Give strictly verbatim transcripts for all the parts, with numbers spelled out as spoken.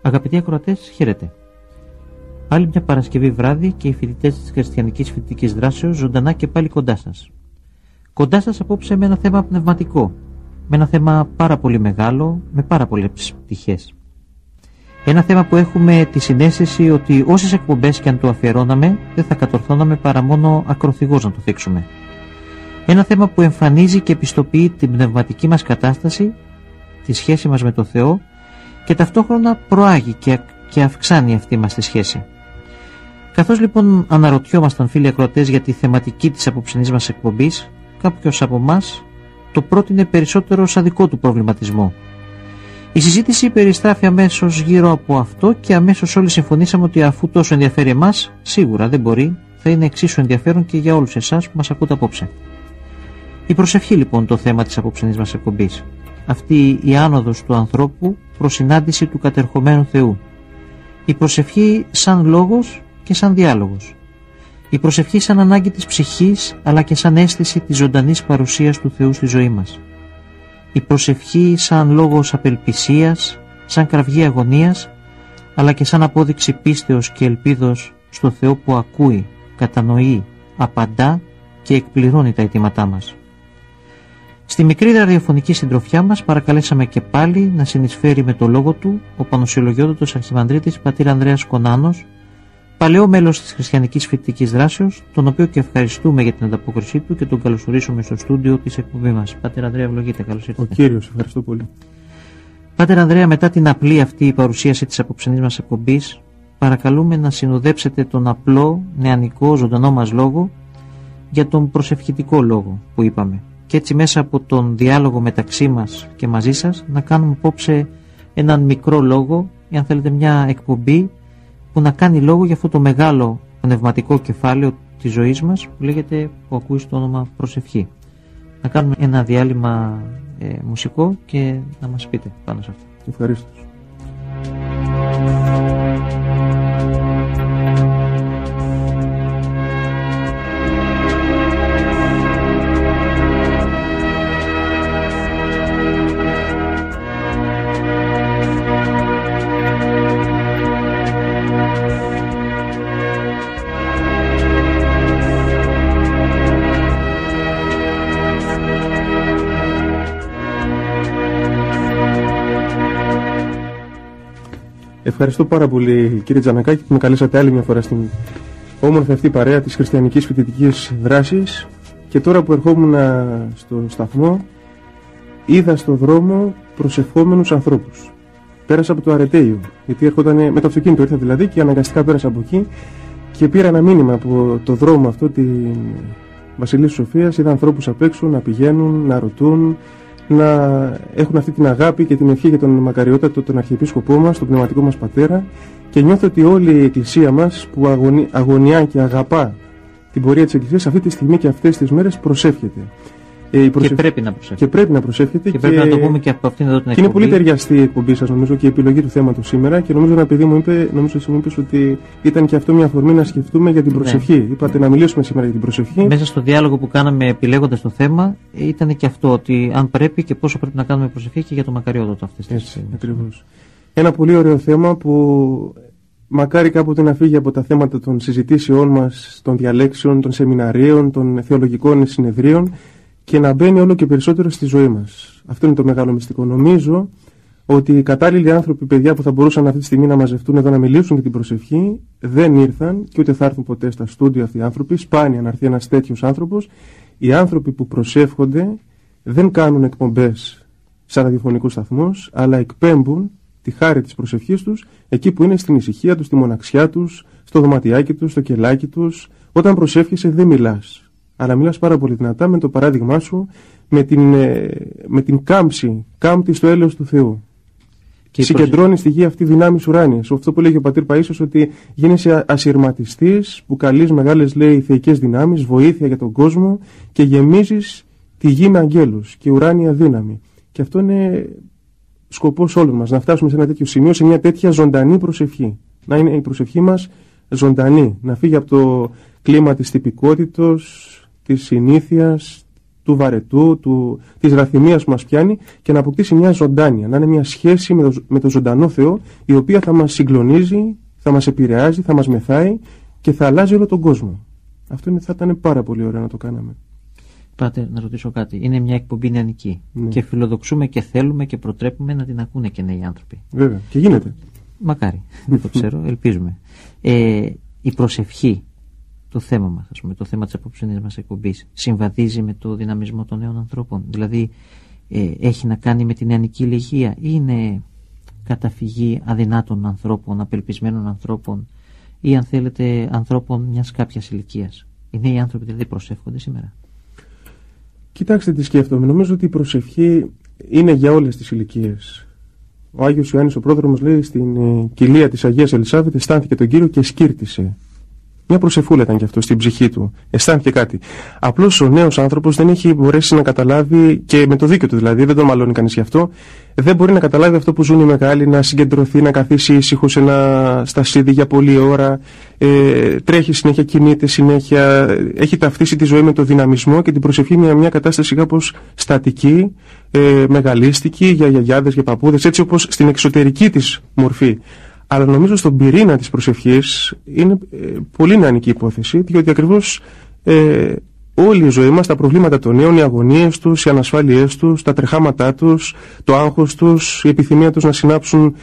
Αγαπητοί ακροατές, χαίρετε. Άλλη μια Παρασκευή βράδυ και οι φοιτητές της Χριστιανικής Φοιτητικής Δράσεως ζωντανά και πάλι κοντά σας. Κοντά σας απόψε με ένα θέμα πνευματικό, με ένα θέμα πάρα πολύ μεγάλο, με πάρα πολλές πτυχές. Ένα θέμα που έχουμε τη συναίσθηση ότι όσες εκπομπές και αν το αφιερώναμε, δεν θα κατορθώναμε παρά μόνο ακροθυγώς να το θίξουμε. Ένα θέμα που εμφανίζει και επιστοποιεί την πνευματική μας κατάσταση, τη σχέση μας με το Θεό και ταυτόχρονα προάγει και, και αυξάνει αυτή μας τη σχέση. Καθώς λοιπόν αναρωτιόμασταν, φίλοι ακροατές, για τη θεματική της απόψινής μας εκπομπής, κάποιος από εμάς το πρότεινε περισσότερο σαν δικό του προβληματισμό. Η συζήτηση περιστράφει αμέσως γύρω από αυτό και αμέσως όλοι συμφωνήσαμε ότι αφού τόσο ενδιαφέρει εμάς, σίγουρα δεν μπορεί, θα είναι εξίσου ενδιαφέρον και για όλους εσάς που μας ακούτε απόψε. Η προσευχή λοιπόν το θέμα της απόψινής μας εκπομπής. Αυτή η άνοδος του ανθρώπου προς συνάντηση του κατερχομένου Θεού. Η προσευχή σαν λόγος και σαν διάλογος. Η προσευχή σαν ανάγκη της ψυχής αλλά και σαν αίσθηση της ζωντανής παρουσίας του Θεού στη ζωή μας. Η προσευχή σαν λόγος απελπισίας, σαν κραυγή αγωνίας, αλλά και σαν απόδειξη πίστεως και ελπίδος στο Θεό που ακούει, κατανοεί, απαντά και εκπληρώνει τα αιτήματά μας. Στη μικρή ραδιοφωνική συντροφιά μας παρακαλέσαμε και πάλι να συνεισφέρει με το λόγο του ο Πανοσιολογιότατος Αρχιμανδρίτης πατήρ Ανδρέας Κονάνος, παλαιό μέλος της Χριστιανικής Φοιτητικής Δράσεως, τον οποίο και ευχαριστούμε για την ανταπόκρισή του και τον καλωσορίσουμε στο στούντιο της εκπομπής μας. Πάτερ Ανδρέα, ευλογείτε, καλώς ήρθατε. Ο Κύριος, ευχαριστώ πολύ. Πάτερ Ανδρέα, μετά την απλή αυτή η παρουσίαση της απόψινής μας εκπομπής, παρακαλούμε να συνοδέψετε τον απλό, νεανικό, ζωντανό μας λόγο για τον προσευχητικό λόγο που είπαμε. Και έτσι μέσα από τον διάλογο μεταξύ μας και μαζί σας να κάνουμε απόψε έναν μικρό λόγο, ή αν θέλετε μια εκπομπή που να κάνει λόγο για αυτό το μεγάλο πνευματικό κεφάλαιο της ζωής μας που λέγεται, που ακούει στο όνομα προσευχή. Να κάνουμε ένα διάλειμμα ε, μουσικό και να μας πείτε πάνω σε αυτό. Ευχαριστώ. Ευχαριστώ πάρα πολύ, κύριε Τζανακάκη, που με καλέσατε άλλη μια φορά στην όμορφη αυτή παρέα της Χριστιανικής Φοιτητικής Δράσης. Και τώρα που ερχόμουν στο σταθμό, είδα στο δρόμο προσευχόμενους ανθρώπους. Πέρασα από το Αρετέιο, γιατί έρχονταν με το αυτοκίνητο, ήρθα δηλαδή και αναγκαστικά πέρασα από εκεί και πήρα ένα μήνυμα από το δρόμο αυτό, τη Βασιλής Σοφίας. Είδα ανθρώπους απ' έξω να πηγαίνουν, να ρωτούν, να έχουν αυτή την αγάπη και την ευχή για τον μακαριότατο, τον Αρχιεπίσκοπό μας, τον πνευματικό μας πατέρα, και νιώθω ότι όλη η Εκκλησία μας που αγωνι... αγωνιά και αγαπά την πορεία της Εκκλησίας αυτή τη στιγμή και αυτές τις μέρες προσεύχεται. Ε, προσευ... Και πρέπει να προσεύχεται. Και πρέπει να προσεύχεται. Και, και πρέπει να το πούμε και από αυτήν εδώ την εκπομπή. Και είναι πολύ ταιριαστή η εκπομπή σας, νομίζω, και η επιλογή του θέματος σήμερα. Και νομίζω ένα παιδί μου είπε, νομίζω εσύ μου είπες ότι ήταν και αυτό μια αφορμή να σκεφτούμε για την προσευχή. Ναι. Είπατε να μιλήσουμε σήμερα για την προσευχή. Μέσα στο διάλογο που κάναμε επιλέγοντας το θέμα, ήταν και αυτό, ότι αν πρέπει και πόσο πρέπει να κάνουμε προσευχή και για το μακαριότατο αυτές τις στιγμές. Ακριβώς. Ένα πολύ ωραίο θέμα που μακάρι κάποτε να φύγει από τα θέματα των συζητήσεών μας, των διαλέξεων, των σεμιναρίων, των θεολογικών συνεδρίων, και να μπαίνει όλο και περισσότερο στη ζωή μας. Αυτό είναι το μεγάλο μυστικό. Νομίζω ότι οι κατάλληλοι άνθρωποι, παιδιά, που θα μπορούσαν αυτή τη στιγμή να μαζευτούν εδώ να μιλήσουν για την προσευχή, δεν ήρθαν και ούτε θα έρθουν ποτέ στα στούντιο αυτοί οι άνθρωποι. Σπάνια να έρθει ένας τέτοιος άνθρωπος. Οι άνθρωποι που προσεύχονται δεν κάνουν εκπομπές σε ραδιοφωνικούς σταθμούς, αλλά εκπέμπουν τη χάρη της προσευχής τους εκεί που είναι, στην ησυχία τους, στη μοναξιά τους, στο δωματιάκι τους, στο κελάκι τους. Όταν προσεύχεσαι δεν μιλάς, αλλά μιλάς πάρα πολύ δυνατά με το παράδειγμά σου, με την, με την κάμψη, κάμπτη στο έλεος του Θεού. Και συγκεντρώνει προσε... στη γη αυτή δυνάμεις ουράνιες. Αυτό που λέγει ο πατήρ Παΐσιος, ότι γίνεσαι ασυρματιστής, που καλείς μεγάλες, λέει, θεϊκές δυνάμεις, βοήθεια για τον κόσμο, και γεμίζεις τη γη με αγγέλους και ουράνια δύναμη. Και αυτό είναι σκοπός όλων μας, να φτάσουμε σε ένα τέτοιο σημείο, σε μια τέτοια ζωντανή προσευχή. Να είναι η προσευχή μας ζωντανή, να φύγει από το κλίμα της τυπικότητος, της συνήθειας, του βαρετού, του, της ραθυμίας που μας πιάνει και να αποκτήσει μια ζωντάνια, να είναι μια σχέση με το, με το ζωντανό Θεό, η οποία θα μας συγκλονίζει, θα μας επηρεάζει, θα μας μεθάει και θα αλλάζει όλο τον κόσμο. Αυτό είναι, θα ήταν πάρα πολύ ωραίο να το κάναμε. Πάτε, να ρωτήσω κάτι. Είναι μια εκπομπή νεανική. Ναι. Και φιλοδοξούμε και θέλουμε και προτρέπουμε να την ακούνε και νέοι άνθρωποι. Βέβαια. Και γίνεται. Μακάρι. Δεν το ξέρω. Ελπίζουμε. Ε, η προσευχή, το θέμα μας, ας πούμε, το θέμα της απόψινής μας εκπομπής, συμβαδίζει με το δυναμισμό των νέων ανθρώπων. Δηλαδή, ε, έχει να κάνει με την νεανική ηλικία ή είναι καταφυγή αδυνάτων ανθρώπων, απελπισμένων ανθρώπων ή, αν θέλετε, ανθρώπων μιας κάποιας ηλικίας. Οι νέοι άνθρωποι δηλαδή προσεύχονται σήμερα? Κοιτάξτε τι σκέφτομαι. Νομίζω ότι η προσευχή είναι για όλες τις ηλικίες. Ο Άγιος Ιωάννης ο πρόδρομος λέει στην ε, κοιλία της Αγίας Ελισάβετ αισθάνθηκε τον Κύριο και σκύρτησε. Μια προσευχούλα ήταν και αυτό στην ψυχή του. Αισθάνθηκε κάτι. Απλώς ο νέος άνθρωπος δεν έχει μπορέσει να καταλάβει, και με το δίκιο του δηλαδή, δεν τον μαλώνει κανείς γι' αυτό, δεν μπορεί να καταλάβει αυτό που ζουν οι μεγάλοι, να συγκεντρωθεί, να καθίσει ήσυχο σε ένα στασίδι για πολλή ώρα, ε, τρέχει συνέχεια, κινείται συνέχεια, έχει ταυτίσει τη ζωή με το δυναμισμό και την προσευχή μια, μια κατάσταση κάπως στατική, ε, μεγαλίστικη, για γιαγιάδες, για παππούδες, έτσι όπως στην εξωτερική της μορφή. Αλλά νομίζω στον πυρήνα της προσευχής είναι ε, πολύ νεανική υπόθεση, διότι ακριβώς ε, όλη η ζωή μας, τα προβλήματα των νέων, οι αγωνίες τους, οι ανασφάλειές τους, τα τρεχάματά τους, το άγχος τους, η επιθυμία τους να συνάψουν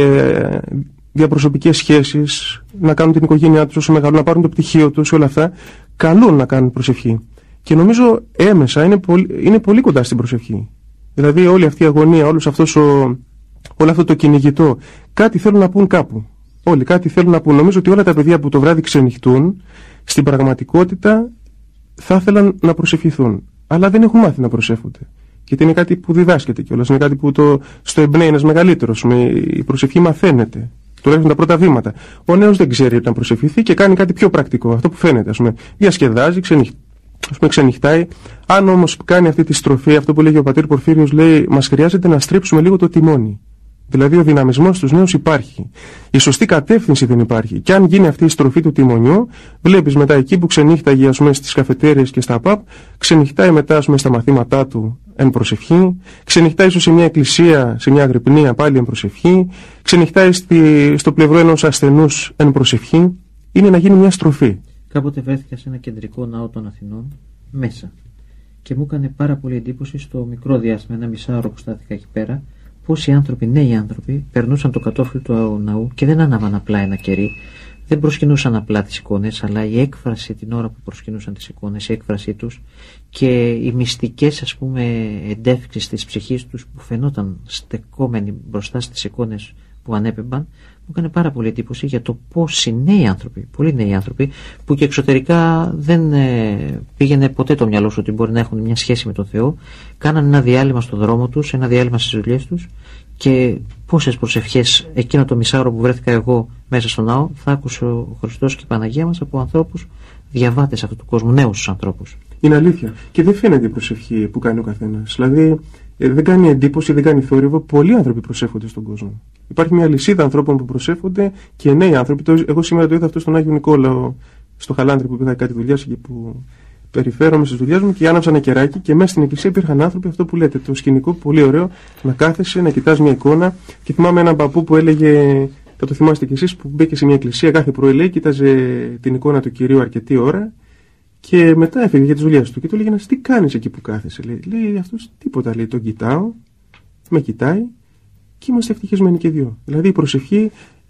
ε, διαπροσωπικές σχέσεις, να κάνουν την οικογένειά τους όσο μεγαλούν, να πάρουν το πτυχίο τους, όλα αυτά, καλούν να κάνουν προσευχή. Και νομίζω έμεσα είναι πολύ, είναι πολύ κοντά στην προσευχή. Δηλαδή όλη αυτή η αγωνία, όλος αυτός ο... όλο αυτό το κυνηγητό, κάτι θέλουν να πούν κάπου. Όλοι κάτι θέλουν να πούν. Νομίζω ότι όλα τα παιδιά που το βράδυ ξενυχτούν, στην πραγματικότητα θα ήθελαν να προσευχηθούν. Αλλά δεν έχουν μάθει να προσεύχονται. Γιατί είναι κάτι που διδάσκεται κιόλας. Είναι κάτι που το, στο εμπνέει ένας μεγαλύτερος. Η προσευχή μαθαίνεται. Τουλάχιστον τα πρώτα βήματα. Ο νέος δεν ξέρει να προσευχηθεί και κάνει κάτι πιο πρακτικό. Αυτό που φαίνεται. Ας πούμε, διασκεδάζει, ξενυχτάει. Ας πούμε, ξενυχτάει. Αν όμως κάνει αυτή τη στροφή, αυτό που λέγει ο πατήρ Πορφύριος, λέει, μας χρειάζεται να στρίψουμε λίγο το τιμόνι. Δηλαδή ο δυναμισμός στους νέους υπάρχει. Η σωστή κατεύθυνση δεν υπάρχει. Και αν γίνει αυτή η στροφή του τιμονιού, βλέπεις μετά εκεί που ξενύχταγε, ας πούμε, στις καφετέριες και στα παπ, ξενυχτάει μετά, ας πούμε, στα μαθήματά του εν προσευχή, ξενυχτάει ίσως σε μια εκκλησία, σε μια αγρυπνία πάλι εν προσευχή, ξενυχτάει στη, στο πλευρό ενός ασθενούς εν προσευχή. Είναι να γίνει μια στροφή. Κάποτε βρέθηκα σε ένα κεντρικό ναό των Αθηνών μέσα και μου έκανε πάρα πολύ εντύπωση στο μικρό διάστημα, ένα μισάωρο που στάθηκα εκεί πέρα, πώς οι άνθρωποι, νέοι άνθρωποι, περνούσαν το κατόφλι του ναού και δεν ανάβαν απλά ένα κερί, δεν προσκυνούσαν απλά τις εικόνες, αλλά η έκφραση την ώρα που προσκυνούσαν τις εικόνες, η έκφρασή τους και οι μυστικές, ας πούμε, εντεύξεις της ψυχής τους που φαινόταν στεκόμενοι μπροστά στις εικόνες που ανέπεμπαν, μου έκανε πάρα πολύ εντύπωση για το πώς οι νέοι άνθρωποι, πολλοί νέοι άνθρωποι, που και εξωτερικά δεν ε, πήγαινε ποτέ το μυαλό σου ότι μπορεί να έχουν μια σχέση με τον Θεό, κάνανε ένα διάλειμμα στον δρόμο τους, ένα διάλειμμα στις δουλειές τους, και πόσες προσευχές εκείνο το μισάωρο που βρέθηκα εγώ μέσα στον ναό θα άκουσε ο Χριστός και η Παναγία μας από ανθρώπους διαβάτες αυτού του κόσμου, νέους ανθρώπους. Είναι αλήθεια. Και δεν φαίνεται η προσευχή που κάνει ο καθένας. Δηλαδή ε, δεν κάνει εντύπωση, δεν κάνει θόρυβο. Πολλοί άνθρωποι προσεύχονται στον κόσμο. Υπάρχει μια λυσίδα ανθρώπων που προσεύχονται και νέοι άνθρωποι. Το, εγώ σήμερα το είδα αυτό στον Άγιο Νικόλαο, στο Χαλάνδρη που πήγα κάτι δουλειά και που περιφέρομαι στις δουλειές μου και άναψα ένα κεράκι και μέσα στην εκκλησία υπήρχαν άνθρωποι, αυτό που λέτε, το σκηνικό πολύ ωραίο, να κάθεσαι, να κοιτάς μια εικόνα. Και θυμάμαι έναν παππού που έλεγε, θα το θυμάστε κι εσείς, που μπήκε σε μια εκκλησία κάθε πρωί, λέει, κοίταζε την εικόνα του Κυρίου αρκετή ώρα και μετά έφυγε για τις δουλειές του. Και του έλεγε, τι κάνεις εκεί που κάθεσαι? Λέει, λέει αυτός τίποτα, λέει, τον κοιτάω, με κοιτάει και είμαστε ευτυχισμένοι και δυο. Δηλαδή η προσευχή,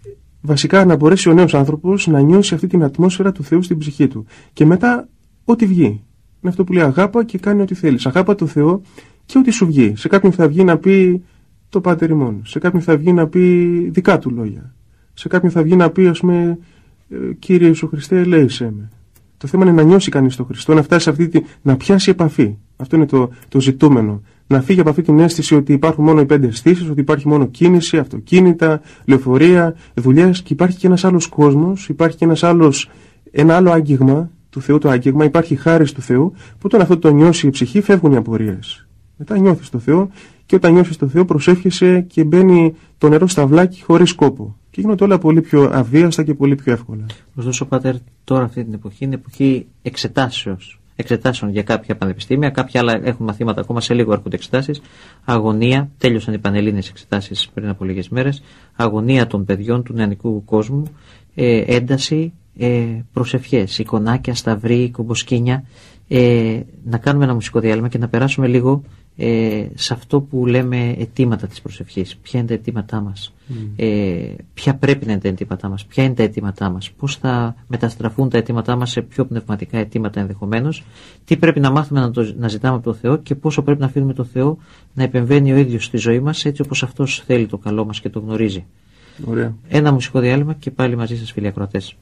βασικά να μπορέσει ο νέος άνθρωπος να νιώσει αυτή την ατμόσφαιρα του Θεού στην ψυχή του. Και μετά ό,τι βγει. Είναι αυτό που λέει, αγάπα και κάνει ό,τι θέλεις. Αγάπα το Θεό και ό,τι σου βγει. Σε κάποιον θα βγει να πει το Πάτερ ημών. Σε κάποιον θα βγει να πει δικά του λόγια. Σε κάποιον θα βγει να πει, ας πούμε, Κύριε Ιησού Χριστέ, ελέησέ με. Το θέμα είναι να νιώσει κανείς τον Χριστό, να φτάσει σε αυτή τη, να πιάσει επαφή. Αυτό είναι το, το ζητούμενο. Να φύγει από αυτή την αίσθηση ότι υπάρχουν μόνο οι πέντε αισθήσεις, ότι υπάρχει μόνο κίνηση, αυτοκίνητα, λεωφορεία, δουλειές, και υπάρχει και ένας άλλος κόσμος, υπάρχει και ένας άλλος, ένα άλλο άγγιγμα του Θεού, το άγγιγμα, υπάρχει χάρις του Θεού, που όταν αυτό το νιώσει η ψυχή φεύγουν οι απορίες. Μετά νιώθεις το Θεό και όταν νιώθεις το Θεό προσεύχεσαι και μπαίνει το νερό στα βλάκι χωρίς κόπο. Και γίνονται όλα πολύ πιο αβίαστα και πολύ πιο εύκολα. Ωστόσο, Πάτερ, τώρα αυτή την εποχή είναι εποχή εξετάσεως. εξετάσεων για κάποια πανεπιστήμια, κάποια άλλα έχουν μαθήματα ακόμα, σε λίγο έρχονται εξετάσεις. Αγωνία, τέλειωσαν οι πανελλήνιες εξετάσεις πριν από λίγες μέρες. Αγωνία των παιδιών του νεανικού κόσμου, ε, ένταση, ε, προσευχές, εικονάκια, σταυροί, κομποσκίνια. Ε, να κάνουμε ένα μουσικό διάλειμμα και να περάσουμε λίγο ε, σε αυτό που λέμε αιτήματα της προσευχής. Ποια είναι τα αιτήματά μας, mm. ε, ποια πρέπει να είναι τα αιτήματά μας, ποια είναι τα αιτήματά μας, πώς θα μεταστραφούν τα αιτήματά μας σε πιο πνευματικά αιτήματα ενδεχομένως, τι πρέπει να μάθουμε να, το, να ζητάμε από τον Θεό και πόσο πρέπει να αφήνουμε τον Θεό να επεμβαίνει ο ίδιος στη ζωή μας έτσι όπως αυτός θέλει το καλό μας και το γνωρίζει. Ωραία. Ένα μουσικό διάλειμμα και πάλι μαζί σας, φίλοι ακροατές.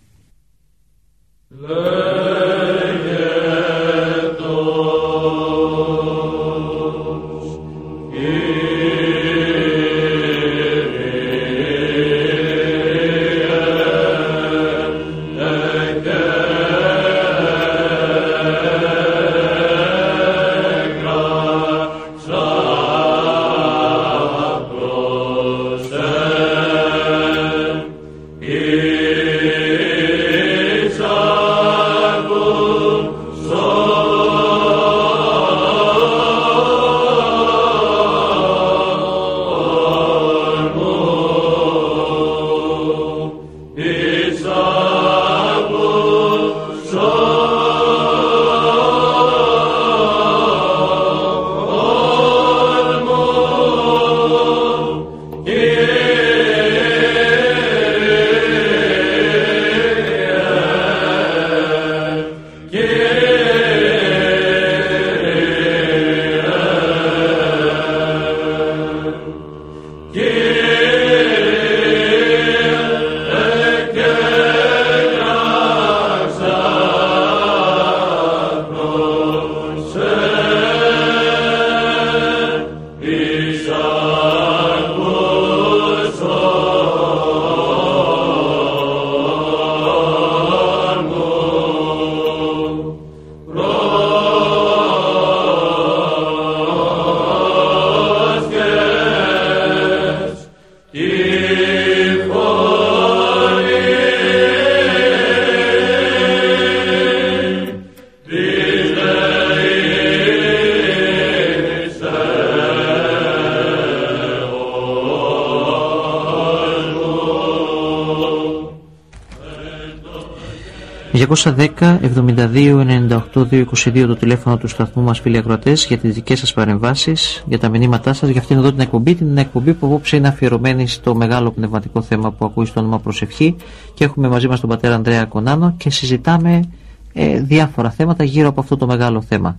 διακόσια δέκα εβδομήντα δύο ενενήντα οκτώ διακόσια είκοσι δύο το τηλέφωνο του σταθμού μας, φίλοι ακροατές, για τις δικές σας παρεμβάσεις, για τα μηνύματά σας, για αυτήν εδώ την εκπομπή, την εκπομπή που απόψε είναι αφιερωμένη στο μεγάλο πνευματικό θέμα που ακούει στο όνομα προσευχή, και έχουμε μαζί μας τον πατέρα Ανδρέα Κονάνο και συζητάμε ε, διάφορα θέματα γύρω από αυτό το μεγάλο θέμα.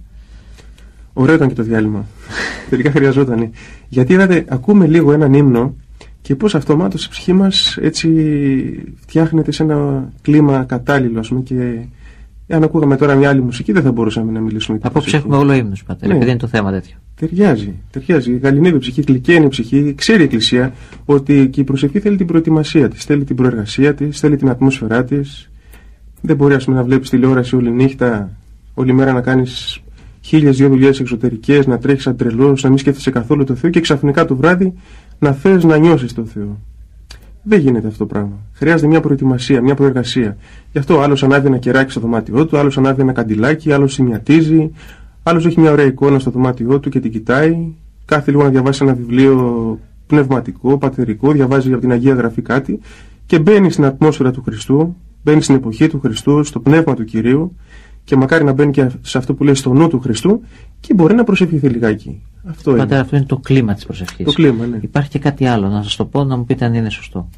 Ωραίο ήταν και το διάλειμμα. Τελικά χρειαζόταν. Γιατί είδατε, ακούμε λίγο έναν ύμνο και πώς αυτομάτως η ψυχή μας έτσι φτιάχνεται σε ένα κλίμα κατάλληλο, ας πούμε, και αν ακούγαμε τώρα μια άλλη μουσική δεν θα μπορούσαμε να μιλήσουμε. Απόψε έχουμε όλο ύμνους, πατέρα, ναι, επειδή είναι το θέμα τέτοιο. Ταιριάζει, ταιριάζει. Γαληνεύει η ψυχή, γλυκαίνει η ψυχή. Ξέρει η Εκκλησία ότι και η προσευχή θέλει την προετοιμασία της, θέλει την προεργασία της, θέλει την ατμόσφαιρά της. Δεν μπορεί, ας πούμε, να βλέπεις τηλεόραση όλη νύχτα, όλη μέρα να κάνεις χίλιες δύο δουλειές εξωτερικές, να τρέχεις σαν τρελός, να μην σκέφτεσαι καθόλου το Θεό και ξαφνικά το βράδυ να θες να νιώσεις το Θεό. Δεν γίνεται αυτό το πράγμα. Χρειάζεται μια προετοιμασία, μια προεργασία. Γι' αυτό άλλος ανάβει ένα κεράκι στο δωμάτιό του, άλλος ανάβει ένα καντιλάκι, άλλος σημειατίζει, άλλος έχει μια ωραία εικόνα στο δωμάτιό του και την κοιτάει. Κάθε λίγο να διαβάσει ένα βιβλίο πνευματικό, πατερικό, διαβάζει από την Αγία Γραφή κάτι και μπαίνει στην ατμόσφαιρα του Χριστού, μπαίνει στην εποχή του Χριστού, στο πνεύμα του Κυρίου, και μακάρι να μπαίνει και σε αυτό που λέει στο νου του Χριστού και μπορεί να προσευχηθεί λιγάκι. Αυτό Πατέρα, είναι. αυτό είναι το κλίμα της προσευχής. Το κλίμα, ναι. Υπάρχει και κάτι άλλο, να σας το πω, να μου πείτε αν είναι σωστό.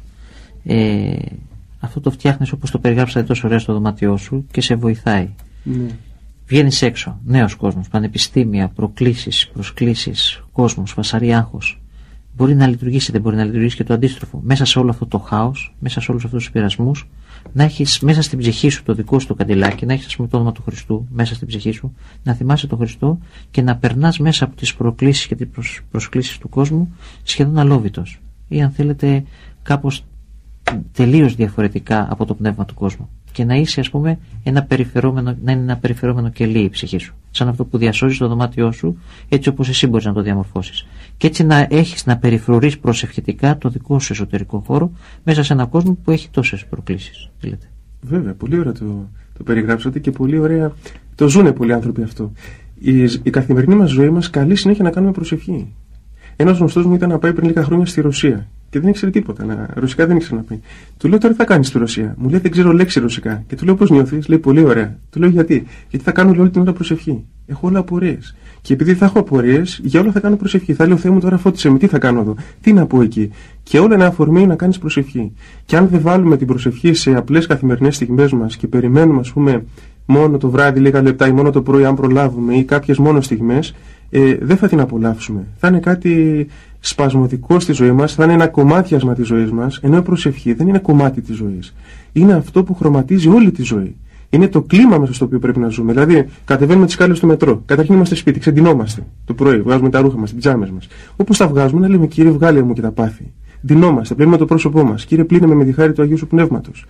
Ε, αυτό το φτιάχνεις όπως το περιγράψατε τόσο ωραία στο δωμάτιό σου και σε βοηθάει. Ναι. Βγαίνεις έξω, νέος κόσμος, πανεπιστήμια, προκλήσεις, προσκλήσεις, κόσμος, φασαρή, άγχος. Μπορεί να λειτουργήσει, δεν μπορεί να λειτουργήσει και το αντίστροφο. Μέσα σε όλο αυτό το χάος, μέσα σε όλους αυτούς τους πειρασμούς, να έχεις μέσα στην ψυχή σου το δικό σου το καντιλάκι, να έχεις, ας πούμε, το όνομα του Χριστού μέσα στην ψυχή σου, να θυμάσαι τον Χριστό και να περνάς μέσα από τις προκλήσεις και τις προσ... προσκλήσεις του κόσμου σχεδόν αλόβητος, ή αν θέλετε κάπως τελείως διαφορετικά από το πνεύμα του κόσμου, και να είσαι, ας πούμε, ένα περιφερόμενο, να είναι ένα περιφερόμενο κελί η ψυχή σου, σαν αυτό που διασώζεις το δωμάτιό σου, έτσι όπως εσύ μπορείς να το διαμορφώσεις, και έτσι να έχεις, να περιφρουρείς προσευχητικά το δικό σου εσωτερικό χώρο μέσα σε έναν κόσμο που έχει τόσες προκλήσεις. Βέβαια, πολύ ωραία το, το περιγράψατε και πολύ ωραία Το ζουνε πολλοί άνθρωποι αυτό. Η, η καθημερινή μας ζωή μας καλεί συνέχεια να κάνουμε προσευχή. Ένας γνωστός μου ήταν να πάει πριν λίγα χρόνια στη Ρωσία και δεν ήξερε τίποτα. Να, ρωσικά δεν ήξερε να πει. Του λέω τώρα τι θα κάνεις στη Ρωσία. Μου λέει δεν ξέρω λέξη ρωσικά. Και του λέω πώς νιώθεις. Λέει πολύ ωραία. Του λέω γιατί. Γιατί θα κάνω όλη την ώρα προσευχή. Έχω όλα απορίες. Και επειδή θα έχω απορίες, για όλα θα κάνω προσευχή. Θα λέω Θεέ μου τώρα φώτισε με, τι θα κάνω εδώ. Τι να πω εκεί. Και όλα είναι αφορμή να κάνεις προσευχή. Και αν δεν βάλουμε την προσευχή σε απλές καθημερινές στιγμές μας και περιμένουμε, ας πούμε, μόνο το βράδυ λίγα λεπτά ή μόνο το πρωί, αν προλάβουμε, ή κάποιες μόνο στιγμές, ε, δεν θα την απολαύσουμε. Θα είναι κάτι σπασμωδικό στη ζωή μας, θα είναι ένα κομμάτιασμα της ζωής μας, ενώ η προσευχή δεν είναι κομμάτι της ζωής. Είναι αυτό που χρωματίζει όλη τη ζωή. Είναι το κλίμα μέσα στο οποίο πρέπει να ζούμε. Δηλαδή, κατεβαίνουμε τις σκάλες του μετρό. Καταρχήν είμαστε σπίτι, ξεντυνόμαστε το πρωί, βγάζουμε τα ρούχα μας, τις πιτζάμες μας. Όπως τα βγάζουμε, να λέμε Κύριε, βγάλε μου και τα πάθη. Ντυνόμαστε, πλένουμε το πρόσωπό μας. Κύριε, πλύνε με με τη χάρη του Αγίου Σου Πνεύματος.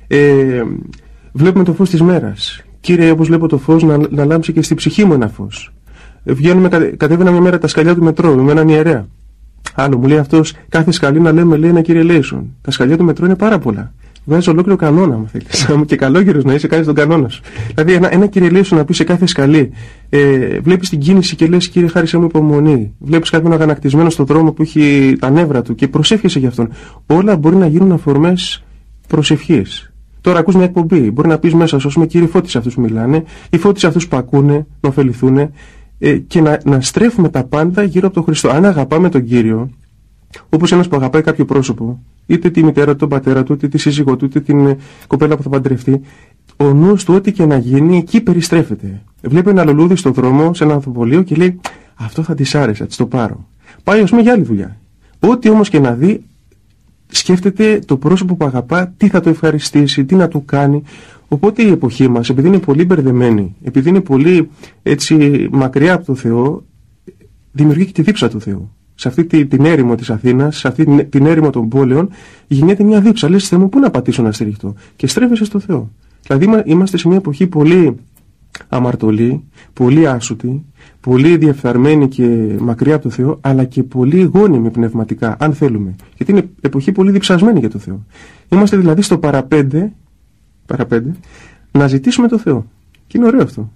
Ε, βλέπουμε το φως της μέρας. Κύριε, όπως βλέπω το φως, να, να λάμψει και στη ψυχή μου ένα φως. Βγαίνουμε, κατέβαινα μια μέρα τα σκαλιά του μετρό με έναν ιερέα. Άλλο μου λέει αυτός, κάθε σκαλί να λέμε, λέει ένα Κύριε Λέησον. Τα σκαλιά του μετρό είναι πάρα πολλά. Βγάζει ολόκληρο κανόνα, αν θέλει. Και καλόγερος να είσαι, κάνει τον κανόνα σου. Δηλαδή, ένα, ένα Κύριε Λέησον να πει σε κάθε σκαλί. Ε, Βλέπει την κίνηση και λε, Κύριε, χάρισε μου υπομονή. Βλέπει κάποιον αγανακτισμένο στον δρόμο που έχει τα νεύρα του και προσεύχεσαι για αυτόν. Όλα μπορεί να γίνουν αφορμές προσευχής. Τώρα ακούς μια εκπομπή. Μπορεί να πεις μέσα σου, πούμε, Κύριε, φώτισε αυτούς που μιλάνε ή φώτισε αυτούς που ακούνε, να ωφεληθούν ε, και να, να στρέφουμε τα πάντα γύρω από τον Χριστό. Αν αγαπάμε τον Κύριο, όπως ένας που αγαπάει κάποιο πρόσωπο, είτε τη μητέρα του, τον πατέρα του, είτε τη σύζυγό του, είτε την κοπέλα που θα παντρευτεί, ο νους του, ό,τι και να γίνει, εκεί περιστρέφεται. Βλέπει ένα λουλούδι στον δρόμο, σε ένα ανθοπολείο και λέει, αυτό θα της άρεσε, της το πάρω. Πάει, ας πούμε, για άλλη δουλειά. Ό,τι όμως και να δει, σκέφτεται το πρόσωπο που αγαπά, τι θα το ευχαριστήσει, τι να του κάνει. Οπότε η εποχή μας, επειδή είναι πολύ μπερδεμένη, επειδή είναι πολύ έτσι μακριά από το Θεό, δημιουργεί και τη δίψα του Θεού. Σε αυτή την, την έρημο της Αθήνας, σε αυτή την, την έρημο των πόλεων, γεννιέται μια δίψα. Λες, Θεέ μου, πού να πατήσω να στηριχτώ. Και στρέφεσαι στο Θεό. Δηλαδή είμαστε σε μια εποχή πολύ αμαρτωλή, πολύ άσουτη, πολύ διεφθαρμένη και μακριά από το Θεό, αλλά και πολύ γόνιμη πνευματικά, αν θέλουμε. Γιατί είναι εποχή πολύ διψασμένη για το Θεό. Είμαστε δηλαδή στο παραπέντε, παραπέντε να ζητήσουμε το Θεό. Και είναι ωραίο αυτό.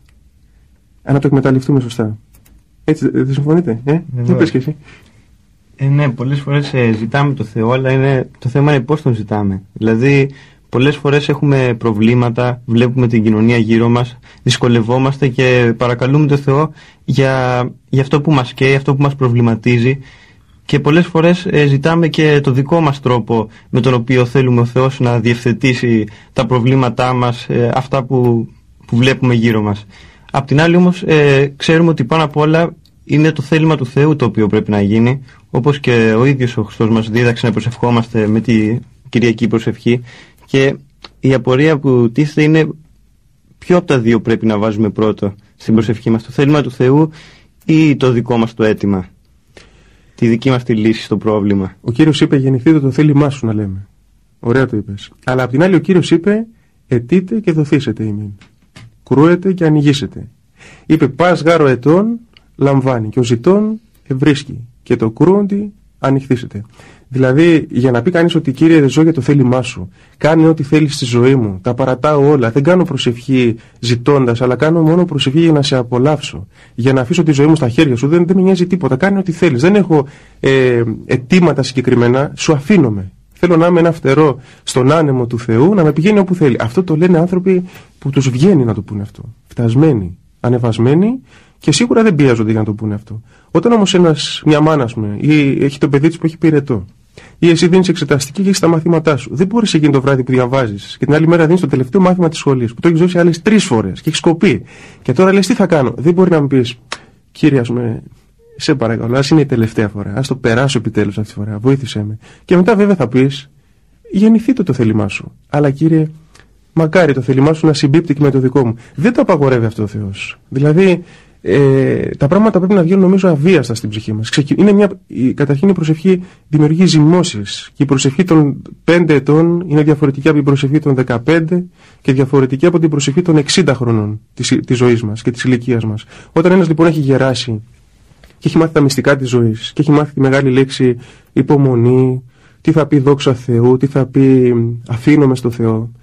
Αν να το εκμεταλλευτούμε σωστά. Έτσι, δεν συμφωνείτε, ε? Δεν πες και εσύ. Ε, ναι, πολλές φορές ε, ζητάμε το Θεό, αλλά είναι, το θέμα είναι πώς τον ζητάμε. Δηλαδή, πολλές φορές έχουμε προβλήματα, βλέπουμε την κοινωνία γύρω μας, δυσκολευόμαστε και παρακαλούμε το Θεό για, για αυτό που μας καίει, αυτό που μας προβληματίζει. Και πολλές φορές ε, ζητάμε και το δικό μας τρόπο με τον οποίο θέλουμε ο Θεός να διευθετήσει τα προβλήματά μας, ε, αυτά που, που βλέπουμε γύρω μας. Απ' την άλλη όμως ε, ξέρουμε ότι πάνω απ' όλα είναι το θέλημα του Θεού το οποίο πρέπει να γίνει, όπως και ο ίδιος ο Χριστός μας δίδαξε να προσευχόμαστε με τη Κυριακή προσευχή, και η απορία που τίθεται είναι ποιο από τα δύο πρέπει να βάζουμε πρώτο στην προσευχή μας, το θέλημα του Θεού ή το δικό μας το αίτημα, τη δική μας τη λύση στο πρόβλημα. Ο Κύριος είπε γεννηθείτε το θέλημά σου, να λέμε. Ωραία το είπες. Αλλά απ' την άλλη ο Κύριος είπε αιτείτε και δοθήσετε ημίν. Κρούεται και ανοιγήσετε. Είπε πας γάρο ετών λαμβάνει και ο ζητών ευρίσκει και το κρούοντι ανοιχθήσετε. Δηλαδή για να πει κανείς ότι Κύριε ζω για το θέλημά σου, κάνει ό,τι θέλει στη ζωή μου, τα παρατάω όλα, δεν κάνω προσευχή ζητώντας, αλλά κάνω μόνο προσευχή για να σε απολαύσω, για να αφήσω τη ζωή μου στα χέρια σου, δεν, δεν με νοιάζει τίποτα, κάνει ό,τι θέλεις, δεν έχω ε, αιτήματα συγκεκριμένα, σου αφήνομαι. Θέλω να είμαι ένα φτερό στον άνεμο του Θεού, να με πηγαίνει όπου θέλει. Αυτό το λένε άνθρωποι που τους βγαίνει να το πούνε αυτό. Φτασμένοι, ανεβασμένοι και σίγουρα δεν πιέζονται για να το πούνε αυτό. Όταν όμως ένας, μια μάνα, ας πούμε, ή έχει το παιδί της που έχει πυρετό, ή εσύ δίνεις εξεταστική και έχεις τα μαθήματά σου, δεν μπορείς εκείνο το βράδυ που διαβάζεις και την άλλη μέρα δίνεις το τελευταίο μάθημα της σχολής, που το έχεις δώσει άλλες τρεις φορές και έχεις κοπεί. Και τώρα λες τι θα κάνω. Δεν μπορεί να μου πεις, Κύριε, ας πούμε, σε παρακαλώ, ας είναι η τελευταία φορά, ας το περάσω επιτέλους αυτή τη φορά, βοήθησέ με. Και μετά βέβαια θα πεις, γεννηθείτε το θέλημά σου. Αλλά Κύριε, μακάρι το θέλημά σου να συμπίπτει και με το δικό μου. Δεν το απαγορεύει αυτό ο Θεός. Δηλαδή, ε, τα πράγματα πρέπει να βγαίνουν νομίζω αβίαστα στην ψυχή μας. Είναι μια, η, καταρχήν η προσευχή δημιουργεί ζυμώσεις. Και η προσευχή των πέντε ετών είναι διαφορετική από την προσευχή των δεκαπέντε και διαφορετική από την προσευχή των εξήντα χρονών της, της ζωής μας και της ηλικίας μας. Όταν ένας λοιπόν έχει γεράσει και έχει μάθει τα μυστικά της ζωής και έχει μάθει τη μεγάλη λέξη υπομονή, τι θα πει δόξα Θεού, τι θα πει αφήνομαι στο Θεό,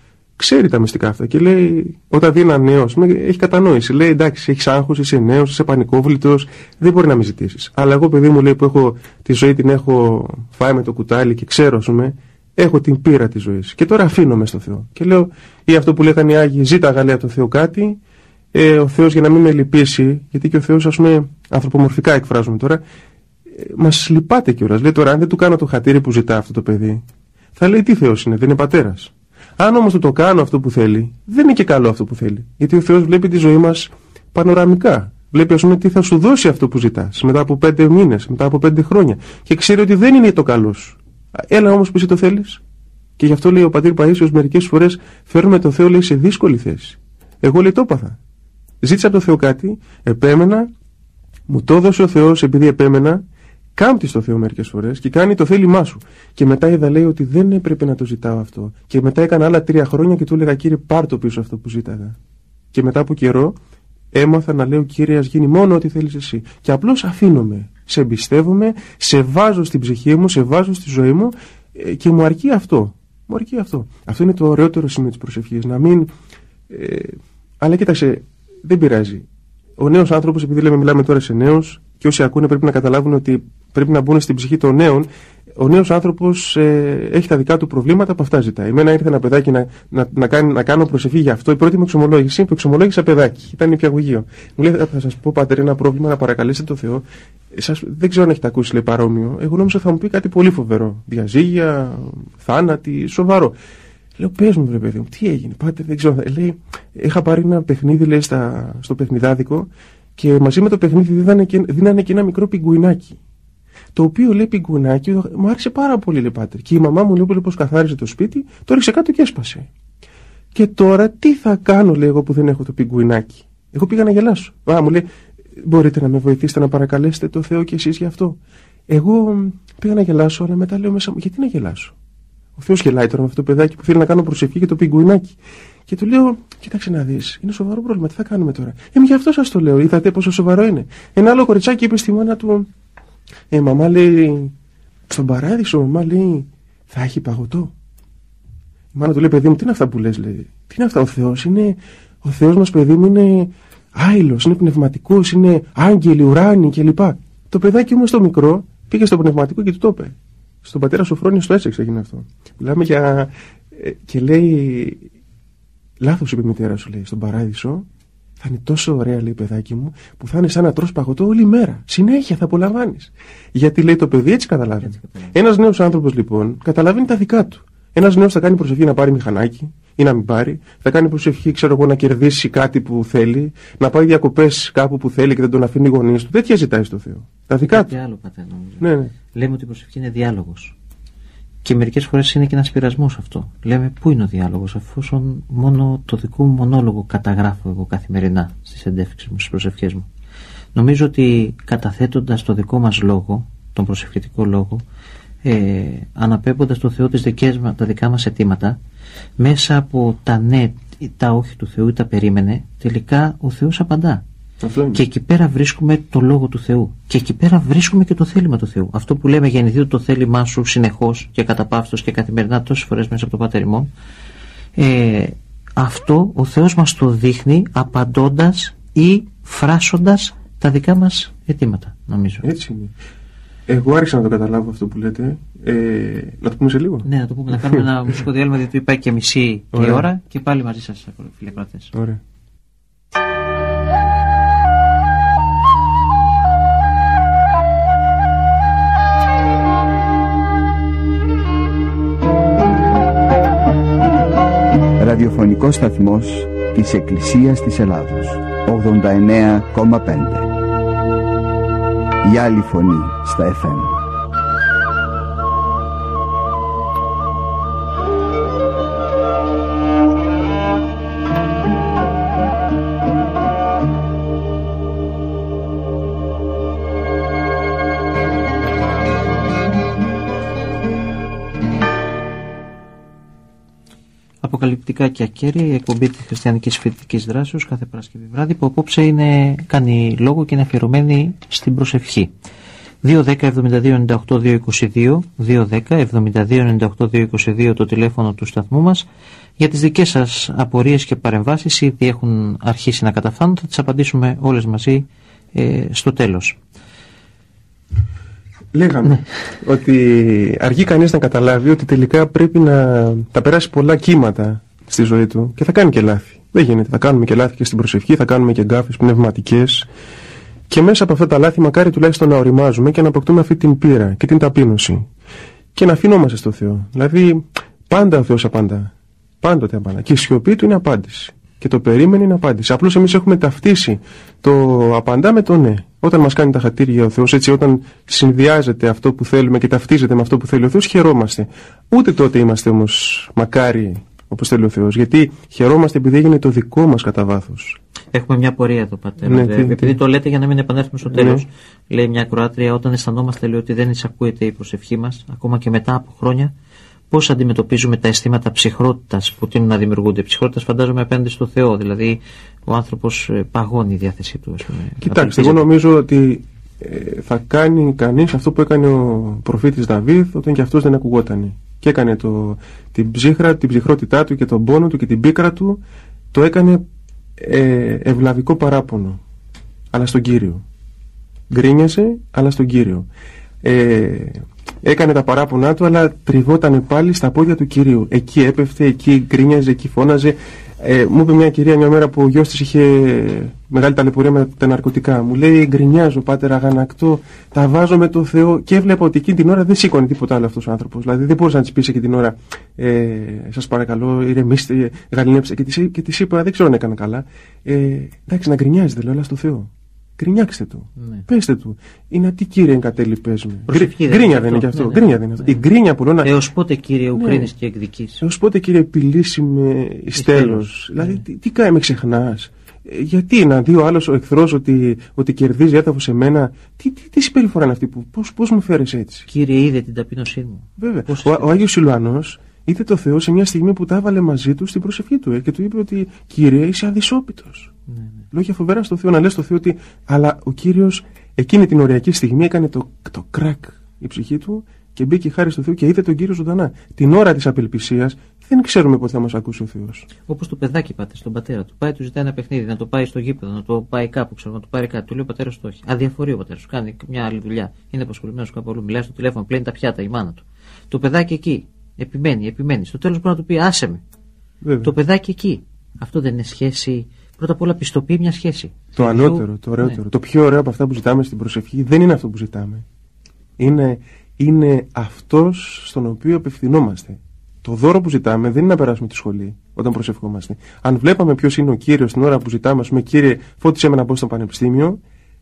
ξέρει τα μυστικά αυτά και λέει, όταν δει ένα νέο, έχει κατανόηση. Λέει, εντάξει, έχεις άγχος, είσαι νέος, είσαι πανικόβλητος, δεν μπορεί να με ζητήσεις. Αλλά εγώ, παιδί μου, λέει, που έχω τη ζωή την έχω φάει με το κουτάλι και ξέρω, ας πούμε, έχω την πείρα της ζωής. Και τώρα αφήνομαι στο Θεό. Και λέω, ή αυτό που λέγανε οι Άγιοι, ζήταγα, λέει, από το Θεό κάτι. Ε, ο Θεός, για να μην με λυπήσει, γιατί και ο Θεός, ας πούμε, ανθρωπομορφικά εκφράζουμε τώρα, ε, μας λυπάται κιόλας. Λέει τώρα, αν δεν του κάνω το χατήρι που ζητά αυτό το παιδί, θα λέει τι Θεός είναι, δεν είναι πατέρας. Αν όμως του το κάνω αυτό που θέλει, δεν είναι και καλό αυτό που θέλει. Γιατί ο Θεός βλέπει τη ζωή μας πανοραμικά. Βλέπει, ας πούμε, τι θα σου δώσει αυτό που ζητάς μετά από πέντε μήνες, μετά από πέντε χρόνια. Και ξέρει ότι δεν είναι το καλό σου. Έλα όμως που εσύ το θέλεις. Και γι' αυτό λέει ο πατήρ Παΐσιος, μερικές φορές φέρνουμε το Θεό, λέει, σε δύσκολη θέση. Εγώ, λέει, το έπαθα. Ζήτησα από το Θεό κάτι, επέμενα, μου το έδωσε ο Θεός επειδή επέμενα. Κάμπτει στο Θεό μερικές φορές και κάνει το θέλημά σου. Και μετά είδα, λέει, ότι δεν έπρεπε να το ζητάω αυτό. Και μετά έκανα άλλα τρία χρόνια και του έλεγα, Κύριε, πάρ' το πίσω αυτό που ζήταγα. Και μετά από καιρό έμαθα να λέω, Κύριε, ας γίνει μόνο ό,τι θέλεις εσύ. Και απλώς αφήνομαι. Σε εμπιστεύομαι, σε βάζω στην ψυχή μου, σε βάζω στη ζωή μου και μου αρκεί αυτό. Μου αρκεί αυτό. Αυτό είναι το ωραιότερο σημείο της προσευχής. Να μην. Ε, αλλά κοίταξε, δεν πειράζει. Ο νέος άνθρωπος, επειδή λέμε, μιλάμε τώρα σε νέους, και όσοι ακούνε πρέπει να καταλάβουν ότι πρέπει να μπουν στην ψυχή των νέων. Ο νέος άνθρωπος ε, έχει τα δικά του προβλήματα, από αυτά ζητάει. Εμένα ήρθε ένα παιδάκι να, να, να, κάνει, να κάνω προσευχή γι' αυτό. Η πρώτη μου εξομολόγηση, που εξομολόγησα παιδάκι, ήταν νηπιαγωγείο. Μου λέει, θα σας πω, πάτερ, ένα πρόβλημα, να παρακαλέσετε το Θεό. Σας, δεν ξέρω αν έχετε ακούσει, λέει, παρόμοιο. Εγώ νόμιζα θα μου πει κάτι πολύ φοβερό. Διαζύγια, θάνατη, σοβαρό. Λέω, πες μου, βρε παιδί μου, τι έγινε, πάτερ, δεν ξέρω. Λέει, είχα πάρει ένα παιχνίδι, λέει, στα, στο παιχνιδάδικο. Και μαζί με το παιχνίδι δίνανε και, δίνανε και ένα μικρό πιγκουινάκι. Το οποίο, λέει, πιγκουινάκι μου άρεσε πάρα πολύ, λέει, πάτερ. Και η μαμά μου, λέει, πως καθάριζε το σπίτι, το ρίξε κάτω και έσπασε. Και τώρα τι θα κάνω, λέει, εγώ που δεν έχω το πιγκουινάκι. Εγώ πήγα να γελάσω. Α, μου λέει, μπορείτε να με βοηθήσετε να παρακαλέσετε το Θεό κι εσείς γι' αυτό. Εγώ πήγα να γελάσω, αλλά μετά λέω μέσα μου, γιατί να γελάσω. Ο Θεός γελάει τώρα με αυτό το παιδάκι που θέλει να κάνω προσευχή για το πιγκουινάκι. Και του λέω, κοίταξε να δεις, είναι σοβαρό πρόβλημα, τι θα κάνουμε τώρα. Ε, γι' αυτό σας το λέω, είδατε πόσο σοβαρό είναι. Ένα άλλο κοριτσάκι είπε στη μάνα του, Ε, μαμά, λέει, στον παράδεισο, μαμά, λέει, θα έχει παγωτό. Η μάνα του λέει, παιδί μου, τι είναι αυτά που λες, λέει. Τι είναι αυτά, ο Θεός είναι, ο Θεός μας, παιδί μου, είναι άειλος, είναι πνευματικός, είναι άγγελοι, ουράνοι κλπ. Το παιδάκι όμως το μικρό πήγε στο πνευματικό και του το είπε. Στον πατέρα Σοφρόνιο στο Έσεξ έγινε αυτό. Μιλάμε για. Και λέει, λάθος είπε η μητέρα σου, λέει, στον παράδεισο θα είναι τόσο ωραία, λέει, παιδάκι μου, που θα είναι σαν να τρως παγωτό όλη μέρα. Συνέχεια θα απολαμβάνεις. Γιατί, λέει, το παιδί έτσι καταλάβει. Ένας νέος άνθρωπος, λοιπόν, καταλαβαίνει τα δικά του. Ένας νέος θα κάνει προσευχή να πάρει μηχανάκι ή να μην πάρει. Θα κάνει προσευχή, ξέρω εγώ, να κερδίσει κάτι που θέλει, να πάει διακοπές κάπου που θέλει και δεν τον αφήνει οι γονείς του. Τέτοια ζητάει στο Θεό. Τα δικά του. Άλλο, πατέρα, νομίζω. Ναι, ναι. Λέμε ότι η προσευχή είναι διάλογος. Και μερικές φορές είναι και ένας πειρασμός αυτό. Λέμε, πού είναι ο διάλογος, αφόσον μόνο το δικό μου μονόλογο καταγράφω εγώ καθημερινά στις εντεύξεις μου, στις προσευχές μου. Νομίζω ότι καταθέτοντας το δικό μας λόγο, τον προσευχητικό λόγο, ε, αναπέμποντας το Θεό τις δικές, τα δικά μας αιτήματα, μέσα από τα ναι, τα όχι του Θεού ή τα περίμενε, τελικά ο Θεός απαντά. Και εκεί πέρα βρίσκουμε το λόγο του Θεού. Και εκεί πέρα βρίσκουμε και το θέλημα του Θεού. Αυτό που λέμε, γεννηθεί το θέλημά σου συνεχώς και καταπαύστος και καθημερινά τόσες φορές μέσα από το Πάτερ ημών. Ε, αυτό ο Θεός μας το δείχνει απαντώντας ή φράσοντας τα δικά μας αιτήματα, νομίζω. Έτσι είναι. Εγώ άρχισα να το καταλάβω αυτό που λέτε. Ε, να το πούμε σε λίγο. Ναι, να το πούμε, να κάνουμε ένα μουσικό διάλειμμα, διότι πάει και μισή η ώρα και πάλι μαζί σας, φίλοι ακροατές. Ωραία. Ραδιοφωνικός σταθμός της Εκκλησίας της Ελλάδος, ογδόντα εννέα κόμμα πέντε. Η άλλη φωνή στα εφ εμ. Αποκαλυπτικά και ακέραια, η εκπομπή της Χριστιανικής Φοιτητικής Δράσεως κάθε Παρασκευή βράδυ, που απόψε είναι, κάνει λόγο και είναι αφιερωμένη στην προσευχή. δύο ένα μηδέν εβδομήντα δύο ενενήντα οκτώ διακόσια είκοσι δύο, δύο ένα μηδέν εβδομήντα δύο ενενήντα οκτώ διακόσια είκοσι δύο το τηλέφωνο του σταθμού μας. Για τις δικές σας απορίες και παρεμβάσεις, ήδη έχουν αρχίσει να καταφθάνουν, θα τις απαντήσουμε όλες μαζί ε, στο τέλος. Λέγαμε ναι. ότι αργεί κανείς να καταλάβει ότι τελικά πρέπει να θα περάσει πολλά κύματα στη ζωή του και θα κάνει και λάθη. Δεν γίνεται, θα κάνουμε και λάθη και στην προσευχή, θα κάνουμε και γκάφες πνευματικές και μέσα από αυτά τα λάθη μακάρι τουλάχιστον να οριμάζουμε και να αποκτούμε αυτή την πείρα και την ταπείνωση και να αφήνόμαστε στο Θεό. Δηλαδή πάντα ο Θεός απαντά, πάντοτε απαντά και η σιωπή του είναι απάντηση και το περίμενε είναι απάντηση. Απλώς εμείς έχουμε ταυτίσει το απαντά με το ναι. Όταν μας κάνει τα χατήρια ο Θεός, έτσι όταν συνδυάζεται αυτό που θέλουμε και ταυτίζεται με αυτό που θέλει ο Θεός, χαιρόμαστε. Ούτε τότε είμαστε όμως μακάρι όπως θέλει ο Θεός, γιατί χαιρόμαστε επειδή έγινε το δικό μας κατά βάθος. Έχουμε μια πορεία εδώ, πατέρα. Ναι, τι, επειδή τι. το λέτε για να μην επανέλθουμε στο τέλος. Ναι. Λέει μια Κροάτρια, όταν αισθανόμαστε λέει, ότι δεν εισακούεται η προσευχή μας, ακόμα και μετά από χρόνια, πώς αντιμετωπίζουμε τα αισθήματα ψυχρότητας που τείνουν να δημιουργούνται. Ψυχρότητας φαντάζομαι απέναντι στο Θεό, δηλαδή ο άνθρωπος παγώνει η διάθεσή του. Ας πούμε, κοιτάξτε, εγώ νομίζω ότι ε, θα κάνει κανείς αυτό που έκανε ο προφήτης Δαβίδ όταν και αυτός δεν ακουγόταν. Και έκανε το, την, ψύχρα, την ψυχρότητά του και τον πόνο του και την πίκρα του, το έκανε ε, ευλαβικό παράπονο, αλλά στον Κύριο. Γκρίνιασε, αλλά στον Κύριο. Ε, έκανε τα παράπονά του, αλλά τριβόταν πάλι στα πόδια του Κυρίου. Εκεί έπεφτε, εκεί γκρίνιαζε, εκεί φώναζε. Ε, μου είπε μια κυρία μια μέρα που ο γιος της είχε μεγάλη ταλαιπωρία με τα ναρκωτικά. Μου λέει: γκρινιάζω, πάτερ, αγανακτώ, τα βάζω με το Θεό. Και έβλεπα ότι εκείνη την ώρα δεν σήκωνε τίποτα άλλο αυτός ο άνθρωπος. Δηλαδή δεν μπορούσε να της πει εκείνη την ώρα: ε, σας παρακαλώ, ηρεμήστε, γαλινέψτε. Και της, και της είπα: δεν ξέρω αν έκανα καλά. Ε, εντάξει, να γκρινιάζετε, λέω, αλλά στο Θεό. Γκρινιάξτε του. Ναι. Πέστε του. Είναι τι κύριε εν κατέλη πες με. Γκρίνια δεν είναι και αυτό. Γκρίνια δεν είναι αυτό. Η γκρίνια που λέω να. Έως πότε κύριε ουκρίνης και εκδικείς. Έως πότε κύριε επιλύσει με στέλος. Δηλαδή τι, τι κάνει, με ξεχνάς. Ε, γιατί να δει ο άλλος ο εχθρός ότι, ότι κερδίζει έδαφος σε μένα. Τι, τι, τι συμπεριφορά είναι αυτή που. Πώς, πώς μου φέρεις έτσι. Κύριε, είδε την ταπείνωσή μου. Βέβαια. Ο, ο Άγιος Σιλουανός είδε το Θεό σε μια στιγμή που τα έβαλε μαζί του στην προσευχή του ε, και του είπε ότι κύριε είσαι αδυσόπιτος. Ναι, ναι. Λόγια φοβερά στο Θεό, να λες στο Θεό ότι αλλά ο Κύριος εκείνη την οριακή στιγμή έκανε το, το κρακ η ψυχή του και μπήκε χάρη στο Θεό και είδε τον Κύριο ζωντανά. Την ώρα της απελπισίας δεν ξέρουμε πότε θα μας ακούσει ο Θεός. Όπως το παιδάκι πάτε στον πατέρα του. Πάει, του ζητάει ένα παιχνίδι, να το πάει στο γήπεδο, να το πάει κάπου, ξέρω, να το πάρει κάτι. Του λέει ο πατέρας του όχι. Αδιαφορεί ο πατέρας του. Κάνει μια άλλη δουλειά. Είναι απασχολημένος κάπου αλλού. Μιλάει στο τηλέφωνο, πλένει τα πιάτα η μάνα του. Το παιδάκι εκεί. Επιμένει, επιμένει. Στο τέλος μπορεί να του πει άσε με. Βέβαια. Το παιδάκι εκεί. Αυτό δεν είναι σχέση. Πρώτα απ' όλα πιστοποιεί μια σχέση. Το ανώτερο, το ωραιότερο. Ναι. Το πιο ωραίο από αυτά που ζητάμε στην προσευχή δεν είναι αυτό που ζητάμε. Είναι, είναι αυτός στον οποίο απευθυνόμαστε. Το δώρο που ζητάμε δεν είναι να περάσουμε τη σχολή όταν προσευχόμαστε. Αν βλέπαμε ποιος είναι ο Κύριος την ώρα που ζητάμε, ας πούμε, Κύριε, φώτισε με να μπω στο πανεπιστήμιο,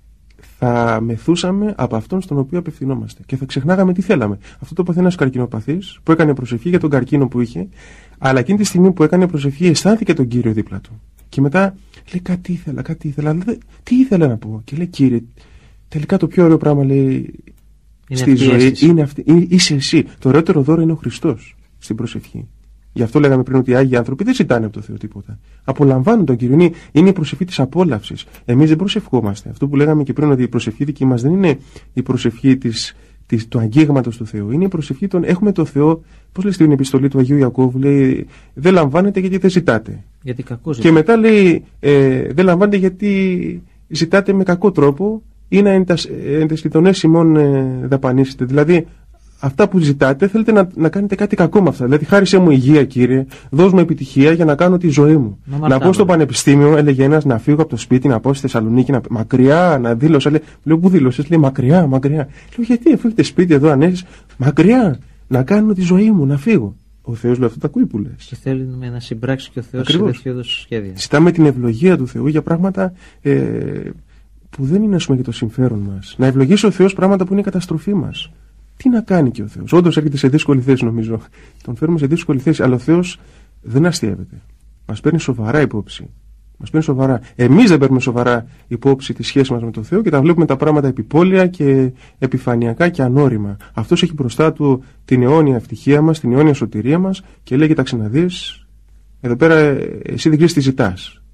θα μεθούσαμε από αυτόν στον οποίο απευθυνόμαστε και θα ξεχνάγαμε τι θέλαμε. Αυτό το είπε ένας καρκινοπαθής που έκανε προσευχή για τον καρκίνο που είχε, αλλά εκείνη τη στιγμή που έκανε προσευχή αισθάνθηκε τον Κύριο δίπλα του. Και μετά λέει κάτι ήθελα, κάτι ήθελα, αλλά τι ήθελα να πω. Και λέει Κύριε, τελικά το πιο ωραίο πράγμα λέει είναι στη ζωή είναι αυτή, είναι, είσαι εσύ. Το ωραιότερο δώρο είναι ο Χριστός στην προσευχή. Γι' αυτό λέγαμε πριν ότι οι Άγιοι άνθρωποι δεν ζητάνε από το Θεό τίποτα. Απολαμβάνουν τον Κύριο. Είναι, είναι η προσευχή της απόλαυσης. Εμείς δεν προσευχόμαστε. Αυτό που λέγαμε και πριν ότι η προσευχή δική μας δεν είναι η προσευχή της, της, του αγγίγματος του Θεού. Είναι η προσευχή των. Έχουμε το Θεό. Πώς λέει στην επιστολή του Αγίου Ιακώβου, λέει δεν λαμβάνετε γιατί δεν ζητάτε. Γιατί κακό ζητάτε. Και μετά λέει ε, δεν λαμβάνετε γιατί ζητάτε με κακό τρόπο ή να εν τες λιτονές ημών ε, δαπανίσετε. Δηλαδή αυτά που ζητάτε θέλετε να, να κάνετε κάτι κακό με αυτά. Δηλαδή, χάρισέ μου υγεία, Κύριε, δώσ' μου επιτυχία για να κάνω τη ζωή μου. Να, να πω στο πανεπιστήμιο, έλεγε ένας, να φύγω από το σπίτι, να πάω στη Θεσσαλονίκη, να... μακριά, να δήλωσα. Λέει, λέω, πού δήλωσες, λέει, μακριά, μακριά. Λέω, γιατί, αφού έχετε σπίτι εδώ, αν έχεις, μακριά, να κάνω τη ζωή μου, να φύγω. Ο Θεός λέει, αυτό τα ακούει που λες. Και θέλουμε να συμπράξει και ο Θεός σε τέτοιου είδους σχέδια. Ζητάμε την ευλογία του Θεού για πράγματα ε, που δεν είναι, ας πούμε, για το συμφέρον μας. Να ευλογήσει ο Θεός πράγματα που είναι η καταστροφή μας. Τι να κάνει και ο Θεός. Όντως έρχεται σε δύσκολη θέση, νομίζω. Τον φέρουμε σε δύσκολη θέση, αλλά ο Θεός δεν αστειεύεται. Μας παίρνει σοβαρά υπόψη. Μας παίρνει σοβαρά. Εμείς δεν παίρνουμε σοβαρά υπόψη τη σχέση μας με τον Θεό και τα βλέπουμε τα πράγματα επιπόλαια και επιφανειακά και ανώριμα. Αυτός έχει μπροστά του την αιώνια ευτυχία μας, την αιώνια σωτηρία μας και λέει: κοιτάξτε να δεις, εδώ πέρα εσύ δεν ξέρεις τι ζητάς.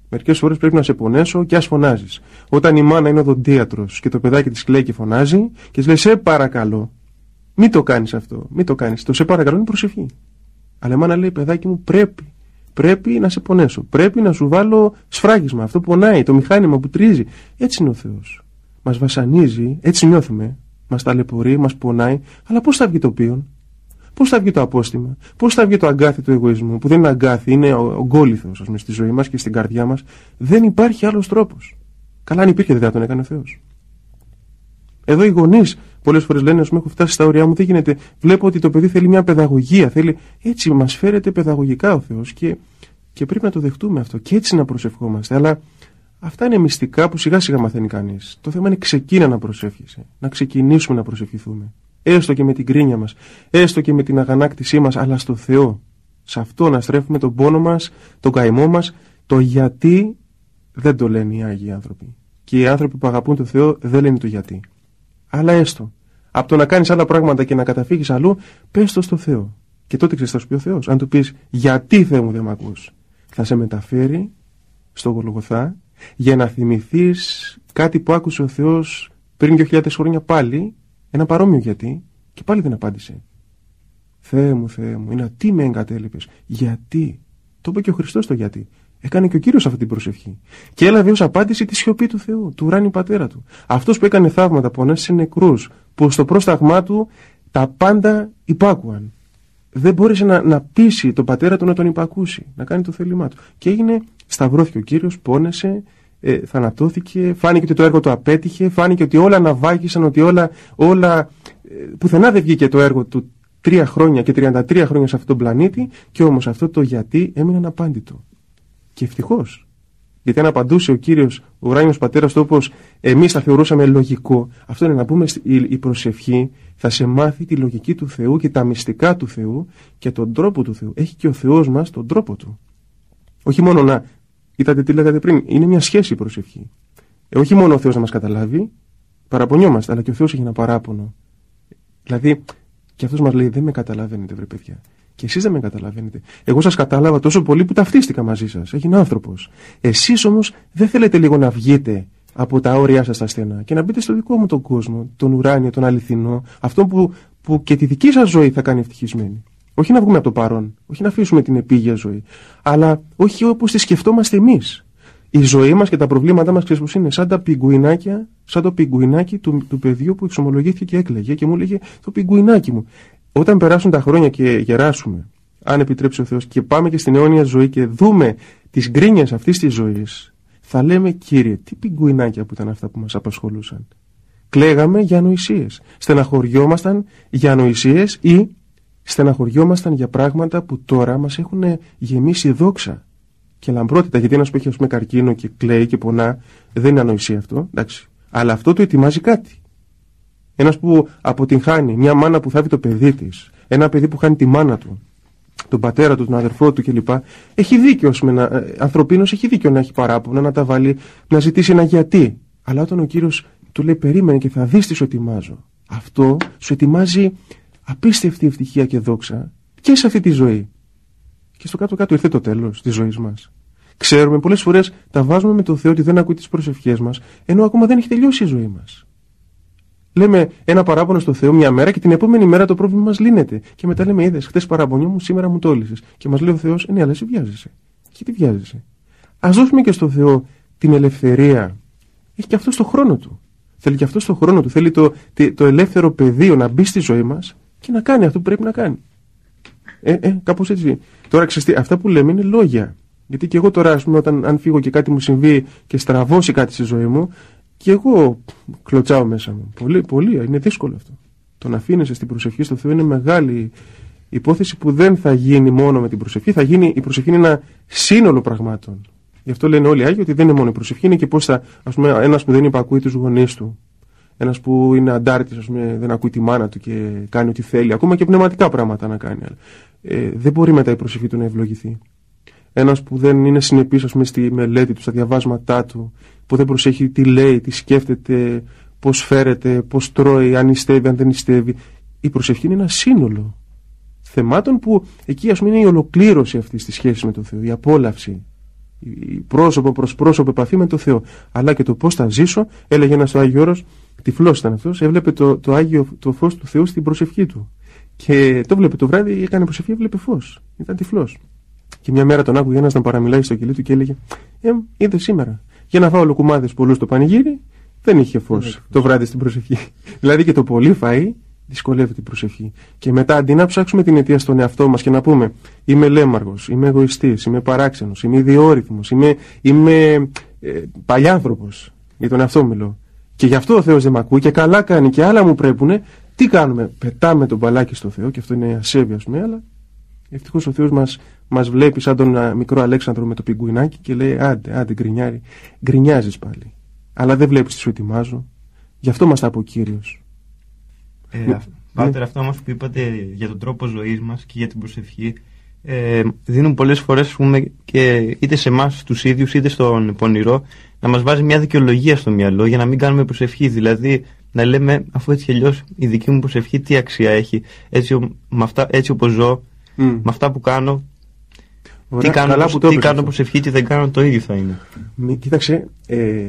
Μερικές φορές πρέπει να σε πονέσω και ας φωνάζεις. Όταν η μάνα είναι οδοντίατρος και το παιδάκι της κλαίει και φωνάζει και της λέει σε παρακαλώ, μην το κάνεις αυτό, μην το κάνεις. Το σε παρακαλώ είναι προσευχή. Αλλά η μάνα λέει παιδάκι μου πρέπει, πρέπει να σε πονέσω, πρέπει να σου βάλω σφράγισμα, αυτό που πονάει, το μηχάνημα που τρίζει. Έτσι είναι ο Θεός. Μας βασανίζει, έτσι νιώθουμε, μας ταλαιπωρεί, μας πονάει, αλλά πώς θα βγει το πίον? Πώς θα βγει το απόστημα, πώς θα βγει το αγκάθι του εγωισμού, που δεν είναι αγκάθι, είναι ογκόλιθος, ας πούμε, στη ζωή μας και στην καρδιά μας. Δεν υπάρχει άλλος τρόπος. Καλά, αν υπήρχε, δεν θα τον έκανε ο Θεός. Εδώ οι γονείς πολλές φορές λένε, ας πούμε, έχω φτάσει στα όρια μου, δεν γίνεται. Βλέπω ότι το παιδί θέλει μια παιδαγωγία, θέλει. Έτσι μας φέρεται παιδαγωγικά ο Θεός και, και πρέπει να το δεχτούμε αυτό και έτσι να προσευχόμαστε. Αλλά αυτά είναι μυστικά που σιγά σιγά μαθαίνει κανείς. Το θέμα είναι ξεκίνα να προσεύχεσαι, να ξεκινήσουμε να προσευχηθούμε. Έστω και με την κρίνια μας, έστω και με την αγανάκτησή μας, αλλά στο Θεό. Σε αυτό να στρέφουμε τον πόνο μας, τον καημό μας, το γιατί δεν το λένε οι Άγιοι άνθρωποι. Και οι άνθρωποι που αγαπούν τον Θεό δεν λένε το γιατί. Αλλά έστω, από το να κάνεις άλλα πράγματα και να καταφύγεις αλλού, πες το στο Θεό. Και τότε ξέρεις θα σου πει ο Θεός. Αν του πεις γιατί Θεέ μου δεν μ' ακούς, θα σε μεταφέρει στο Γολγοθά για να θυμηθείς κάτι που άκουσε ο Θεός πριν δύο χιλιάδες χρόνια πάλι. Ένα παρόμοιο γιατί και πάλι δεν απάντησε. Θεέ μου, Θεέ μου, είναι τι με εγκατέλειπες. Γιατί? Το είπε και ο Χριστός το γιατί. Έκανε και ο Κύριος αυτή την προσευχή. Και έλαβε ως απάντηση τη σιωπή του Θεού, του ουράνιου πατέρα του. Αυτός που έκανε θαύματα, που ανέστησε νεκρούς, που στο πρόσταγμά του τα πάντα υπάκουαν. Δεν μπόρεσε να, να πείσει τον πατέρα του να τον υπακούσει, να κάνει το θέλημά του. Και έγινε, σταυρώθηκε ο Κύριος, πόνεσε. Ε, θανατώθηκε, φάνηκε ότι το έργο του απέτυχε, φάνηκε ότι όλα αναβάγησαν, ότι όλα, όλα ε, πουθενά δεν βγήκε το έργο του τρία χρόνια και τριάντα τρία χρόνια σε αυτόν τον πλανήτη, και όμως αυτό το γιατί έμεινε αναπάντητο. Και ευτυχώς. Γιατί αν απαντούσε ο Κύριος, ο ουράνιος πατέρας του όπως εμείς θα θεωρούσαμε λογικό, αυτό είναι να πούμε η, η προσευχή θα σε μάθει τη λογική του Θεού και τα μυστικά του Θεού και τον τρόπο του Θεού. Έχει και ο Θεός μας τον τρόπο του. Όχι μόνο να. Είδατε τι λέγατε πριν, είναι μια σχέση η προσευχή. Ε, όχι μόνο ο Θεός να μας καταλάβει, παραπονιόμαστε, αλλά και ο Θεός έχει ένα παράπονο. Δηλαδή, και αυτός μας λέει: δεν με καταλαβαίνετε, βρε παιδιά. Και εσείς δεν με καταλαβαίνετε. Εγώ σας κατάλαβα τόσο πολύ που ταυτίστηκα μαζί σας. Έγινα άνθρωπος. Εσείς όμως δεν θέλετε λίγο να βγείτε από τα όρια σας τα στενά και να μπείτε στο δικό μου τον κόσμο, τον ουράνιο, τον αληθινό, αυτό που, που και τη δική σας ζωή θα κάνει ευτυχισμένη. Όχι να βγούμε από το παρόν, όχι να αφήσουμε την επίγεια ζωή, αλλά όχι όπως τη σκεφτόμαστε εμείς. Η ζωή μας και τα προβλήματά μας, ξέρεις πως είναι, σαν τα πιγκουινάκια, σαν το πιγκουινάκι του, του παιδιού που εξομολογήθηκε και έκλαιγε και μου έλεγε: το πιγκουινάκι μου. Όταν περάσουν τα χρόνια και γεράσουμε, αν επιτρέψει ο Θεός, και πάμε και στην αιώνια ζωή και δούμε τις γκρίνιες αυτής της ζωής, θα λέμε: Κύριε, τι πιγκουινάκια που ήταν αυτά που μας απασχολούσαν. Κλαίγαμε για ανοησίες, στεναχωριόμασταν για ανοησίες ή στεναχωριόμασταν για πράγματα που τώρα μας έχουν γεμίσει δόξα και λαμπρότητα. Γιατί ένας που έχει, ας πούμε, καρκίνο και κλαίει και πονά, δεν είναι ανοησία αυτό, εντάξει. Αλλά αυτό του ετοιμάζει κάτι. Ένας που αποτυγχάνει, μια μάνα που θάβει το παιδί της, ένα παιδί που χάνει τη μάνα του, τον πατέρα του, τον αδερφό του κλπ. Έχει δίκιο, ας πούμε, ε, ανθρωπίνος έχει δίκιο να έχει παράπονα, να τα βάλει, να ζητήσει ένα γιατί. Αλλά όταν ο Κύριος του λέει: περίμενε και θα δεις τι σου ετοιμάζω, αυτό σου ετοιμάζει απίστευτη ευτυχία και δόξα και σε αυτή τη ζωή. Και στο κάτω-κάτω ήρθε το τέλος της ζωής μας. Ξέρουμε πολλές φορές τα βάζουμε με το Θεό ότι δεν ακούει τις προσευχές μας, ενώ ακόμα δεν έχει τελειώσει η ζωή μας. Λέμε ένα παράπονο στο Θεό μια μέρα και την επόμενη μέρα το πρόβλημα μας λύνεται. Και μετά λέμε: είδες, χτες παραπονιόμουν, σήμερα μου τόλισες. Και μας λέει ο Θεός: ναι, αλλά εσύ βιάζεσαι. Και τι βιάζεσαι. Ας δώσουμε και στο Θεό την ελευθερία. Έχει και αυτό στο χρόνο του. Θέλει και αυτό στο χρόνο του. Θέλει το, το ελεύθερο πεδίο να μπει στη ζωή μας και να κάνει αυτό που πρέπει να κάνει. Ε, ε, κάπως έτσι. Τώρα ξέρετε, αυτά που λέμε είναι λόγια. Γιατί και εγώ τώρα, ας πούμε, όταν αν φύγω και κάτι μου συμβεί και στραβώσει κάτι στη ζωή μου, και εγώ κλωτσάω μέσα μου. Πολύ, πολύ, είναι δύσκολο αυτό. Το να αφήνεσαι στην προσευχή στο Θεό είναι μεγάλη υπόθεση που δεν θα γίνει μόνο με την προσευχή. Θα γίνει, η προσευχή είναι ένα σύνολο πραγμάτων. Γι' αυτό λένε όλοι οι Άγιοι ότι δεν είναι μόνο η προσευχή, είναι και πώς θα, ας πούμε, ένας που δεν υπακούει τους γονείς του, ένας που είναι αντάρτης, ας πούμε, δεν ακούει τη μάνα του και κάνει ό,τι θέλει, ακόμα και πνευματικά πράγματα να κάνει. Ε, δεν μπορεί μετά η προσευχή του να ευλογηθεί. Ένας που δεν είναι συνεπής, ας πούμε, στη μελέτη του, στα διαβάσματά του, που δεν προσέχει τι λέει, τι σκέφτεται, πώς φέρεται, πώς τρώει, αν νηστεύει, αν δεν νηστεύει. Η προσευχή είναι ένα σύνολο θεμάτων που εκεί, ας πούμε, είναι η ολοκλήρωση αυτής της σχέσης με τον Θεό, η απόλαυση. Η πρόσωπο προς πρόσωπο επαφή με το Θεό. Αλλά και το πώς θα ζήσω, έλεγε ένας ο Άγιο Όρος, τυφλός ήταν αυτός, έβλεπε το, το, Άγιο, το φως του Θεού στην προσευχή του. Και το βλέπε το βράδυ, έκανε προσευχή, έβλεπε φως. Ήταν τυφλός. Και μια μέρα τον άκουγε ένας να παραμιλάει στο κελί του και έλεγε: Ε, είδε σήμερα. Για να φάω λουκουμάδες πολλούς στο πανηγύρι, δεν είχε φως το βράδυ στην προσευχή. Δηλαδή και το πολύ φαΐ δυσκολεύει την προσευχή. Και μετά αντί να ψάξουμε την αιτία στον εαυτό μας και να πούμε: Είμαι λέμαργος, είμαι εγωιστής, είμαι παράξενος, είμαι ιδιόρυθμος, είμαι, είμαι ε, παλιάνθρωπος. Για τον εαυτό μιλώ. Και γι' αυτό ο Θεός δεν με ακούει και καλά κάνει και άλλα μου πρέπουνε. Τι κάνουμε? Πετάμε τον μπαλάκι στο Θεό, και αυτό είναι ασέβεια, ας πούμε, αλλά ευτυχώς ο Θεός μας, μας βλέπει σαν τον μικρό Αλέξανδρο με το πιγκουινάκι και λέει: Άντε, άντε, γκρινιάρι. Γκρινιάζεις πάλι. Αλλά δεν βλέπεις τι σου ετοιμάζω. Γι' αυτό μας τα είπε ο Κύριος. Ε, ναι. Πάτερ, αυτό όμως που είπατε για τον τρόπο ζωής μας και για την προσευχή, ε, δίνουν πολλές φορές, πούμε, και είτε σε εμάς τους ίδιους είτε στον πονηρό, να μας βάζει μια δικαιολογία στο μυαλό για να μην κάνουμε προσευχή. Δηλαδή να λέμε, αφού έτσι κι αλλιώς η δική μου προσευχή τι αξία έχει, έτσι, με αυτά, έτσι όπως ζω, mm. με αυτά που κάνω. Ωραία, τι κάνω, που τι κάνω προσευχή και δεν κάνω, το ίδιο θα είναι. Μη, κοίταξε, ε,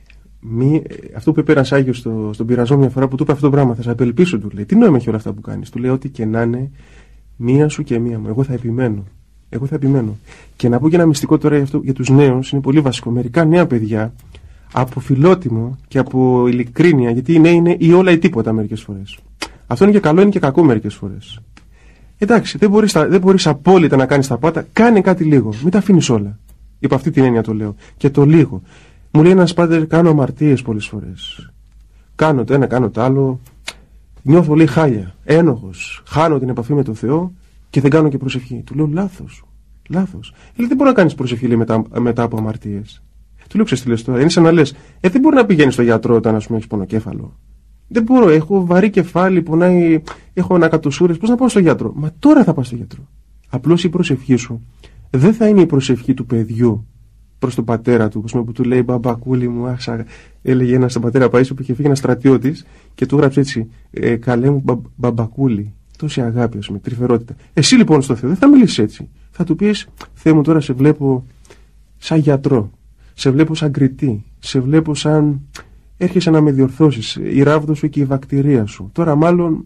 μη, αυτό που είπε ένας Άγιος στο, στον πειρασμό μια φορά, που του είπε αυτό το πράγμα, θα σε απελπίσω, του λέει. Τι νόημα έχει όλα αυτά που κάνεις? Του λέει: Ό,τι και να είναι, μία σου και μία μου. Εγώ θα επιμένω. Εγώ θα επιμένω. Και να πω και ένα μυστικό τώρα για, αυτό, για τους νέους, είναι πολύ βασικό. Μερικά νέα παιδιά, από φιλότιμο και από ειλικρίνεια, γιατί οι νέοι είναι ή όλα ή τίποτα μερικές φορές. Αυτό είναι και καλό, είναι και κακό μερικές φορές. Εντάξει, δεν μπορείς, δεν μπορείς απόλυτα να κάνεις τα πάντα, κάνε κάτι λίγο. Μην τα αφήνεις όλα. Υπό αυτή την έννοια το λέω. Και το λίγο. Μου λέει ένας πάτερ: κάνω αμαρτίες πολλές φορές. Κάνω το ένα, κάνω το άλλο. Νιώθω, λέει, χάλια. Ένοχος. Χάνω την επαφή με τον Θεό και δεν κάνω και προσευχή. Του λέω: λάθος. Λάθος. Λέει: δεν μπορεί να κάνεις προσευχή, λέει, μετά, μετά από αμαρτίες. Του λέω: ξέρεις τι λες τώρα? Είναι σαν να λες: Ε, δεν μπορεί να πηγαίνεις στο γιατρό όταν, ας πούμε, έχεις πονοκέφαλο. Δεν μπορώ, έχω βαρύ κεφάλι, πονάει, έχω ανακατοσούρες. Πώς να πάω στο γιατρό? Μα τώρα θα πάω στο γιατρό. Απλώς η προσευχή σου δεν θα είναι η προσευχή του παιδιού προς τον πατέρα του, που του λέει: μπαμπακούλη μου, άχσα. Έλεγε ένας στον πατέρα Παΐσιο που είχε φύγει ένας στρατιώτης και του γράψε έτσι: ε, καλέ μου μπα, μπαμπακούλη. Τόση αγάπη, ας πούμε, τρυφερότητα. Εσύ λοιπόν στο Θεό δεν θα μιλήσεις έτσι. Θα του πεις: Θεέ μου, τώρα σε βλέπω σαν γιατρό. Σε βλέπω σαν κριτή. Σε βλέπω σαν. Έρχεσαι να με διορθώσεις. Η ράβδο σου και η βακτηρία σου. Τώρα μάλλον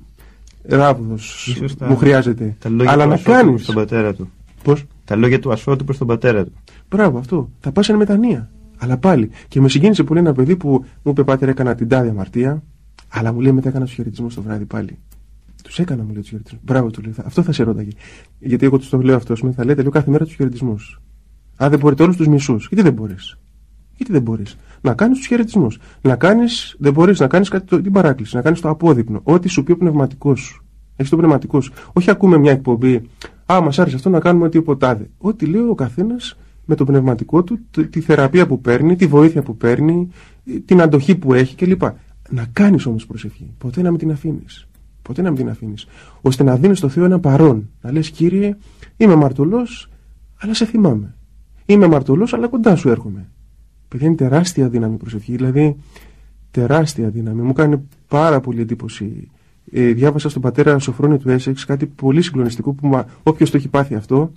ράβδος μου χρειάζεται. Αλλά να κάνεις. Στον πατέρα του. Πώς? Τα λόγια του ασώτου προς τον πατέρα του. Μπράβο, αυτό. Θα πας εν μετανία. Αλλά πάλι. Και με συγκίνησε πολύ ένα παιδί που μου είπε: Πάτερ, έκανα την τάδε αμαρτία. Αλλά μου λέει μετά έκανα τους χαιρετισμούς το βράδυ πάλι. Τους έκανα, μου λέει, τους χαιρετισμούς. Μπράβο, του λέει. Αυτό θα σε ρώταγε. Γιατί εγώ τους το λέω αυτό. Θα λέτε, λέω, κάθε μέρα τους χαιρετισμούς. Αν δεν μπορείτε όλους τους μισούς. Γιατί δεν μπορείς? Γιατί δεν μπορείς? Να κάνεις τους χαιρετισμούς. Να κάνεις, δεν μπορείς να κάνεις κάτι, το, την παράκληση. Να κάνεις το απόδειπνο. Ό,τι σου πει ο πνευματικός σου. Έχεις το πνευματικό σου. Όχι ακούμε μια εκπομπή. Α, μας άρεσε αυτό, να κάνουμε τίποτα. Ό,τι λέει ο καθένας με το πνευματικό του, τη θεραπεία που παίρνει, τη βοήθεια που παίρνει, την αντοχή που έχει κλπ. Να κάνεις όμως προσευχή. Ποτέ να μην την αφήνεις. Ποτέ να μην την αφήνεις. Ώστε να δίνεις στο Θεό ένα παρόν. Να λες: Κύριε, είμαι αμαρτωλός, αλλά σε θυμάμαι. Είμαι αμαρτωλός, αλλά κοντά σου έρχομαι. Παιδιά, είναι τεράστια δύναμη προσευχή. Δηλαδή, τεράστια δύναμη. Μου κάνει πάρα πολύ εντύπωση. Ε, διάβασα στον πατέρα Σοφρόνη του Έσεξ κάτι πολύ συγκλονιστικό που όποιος το έχει πάθει αυτό.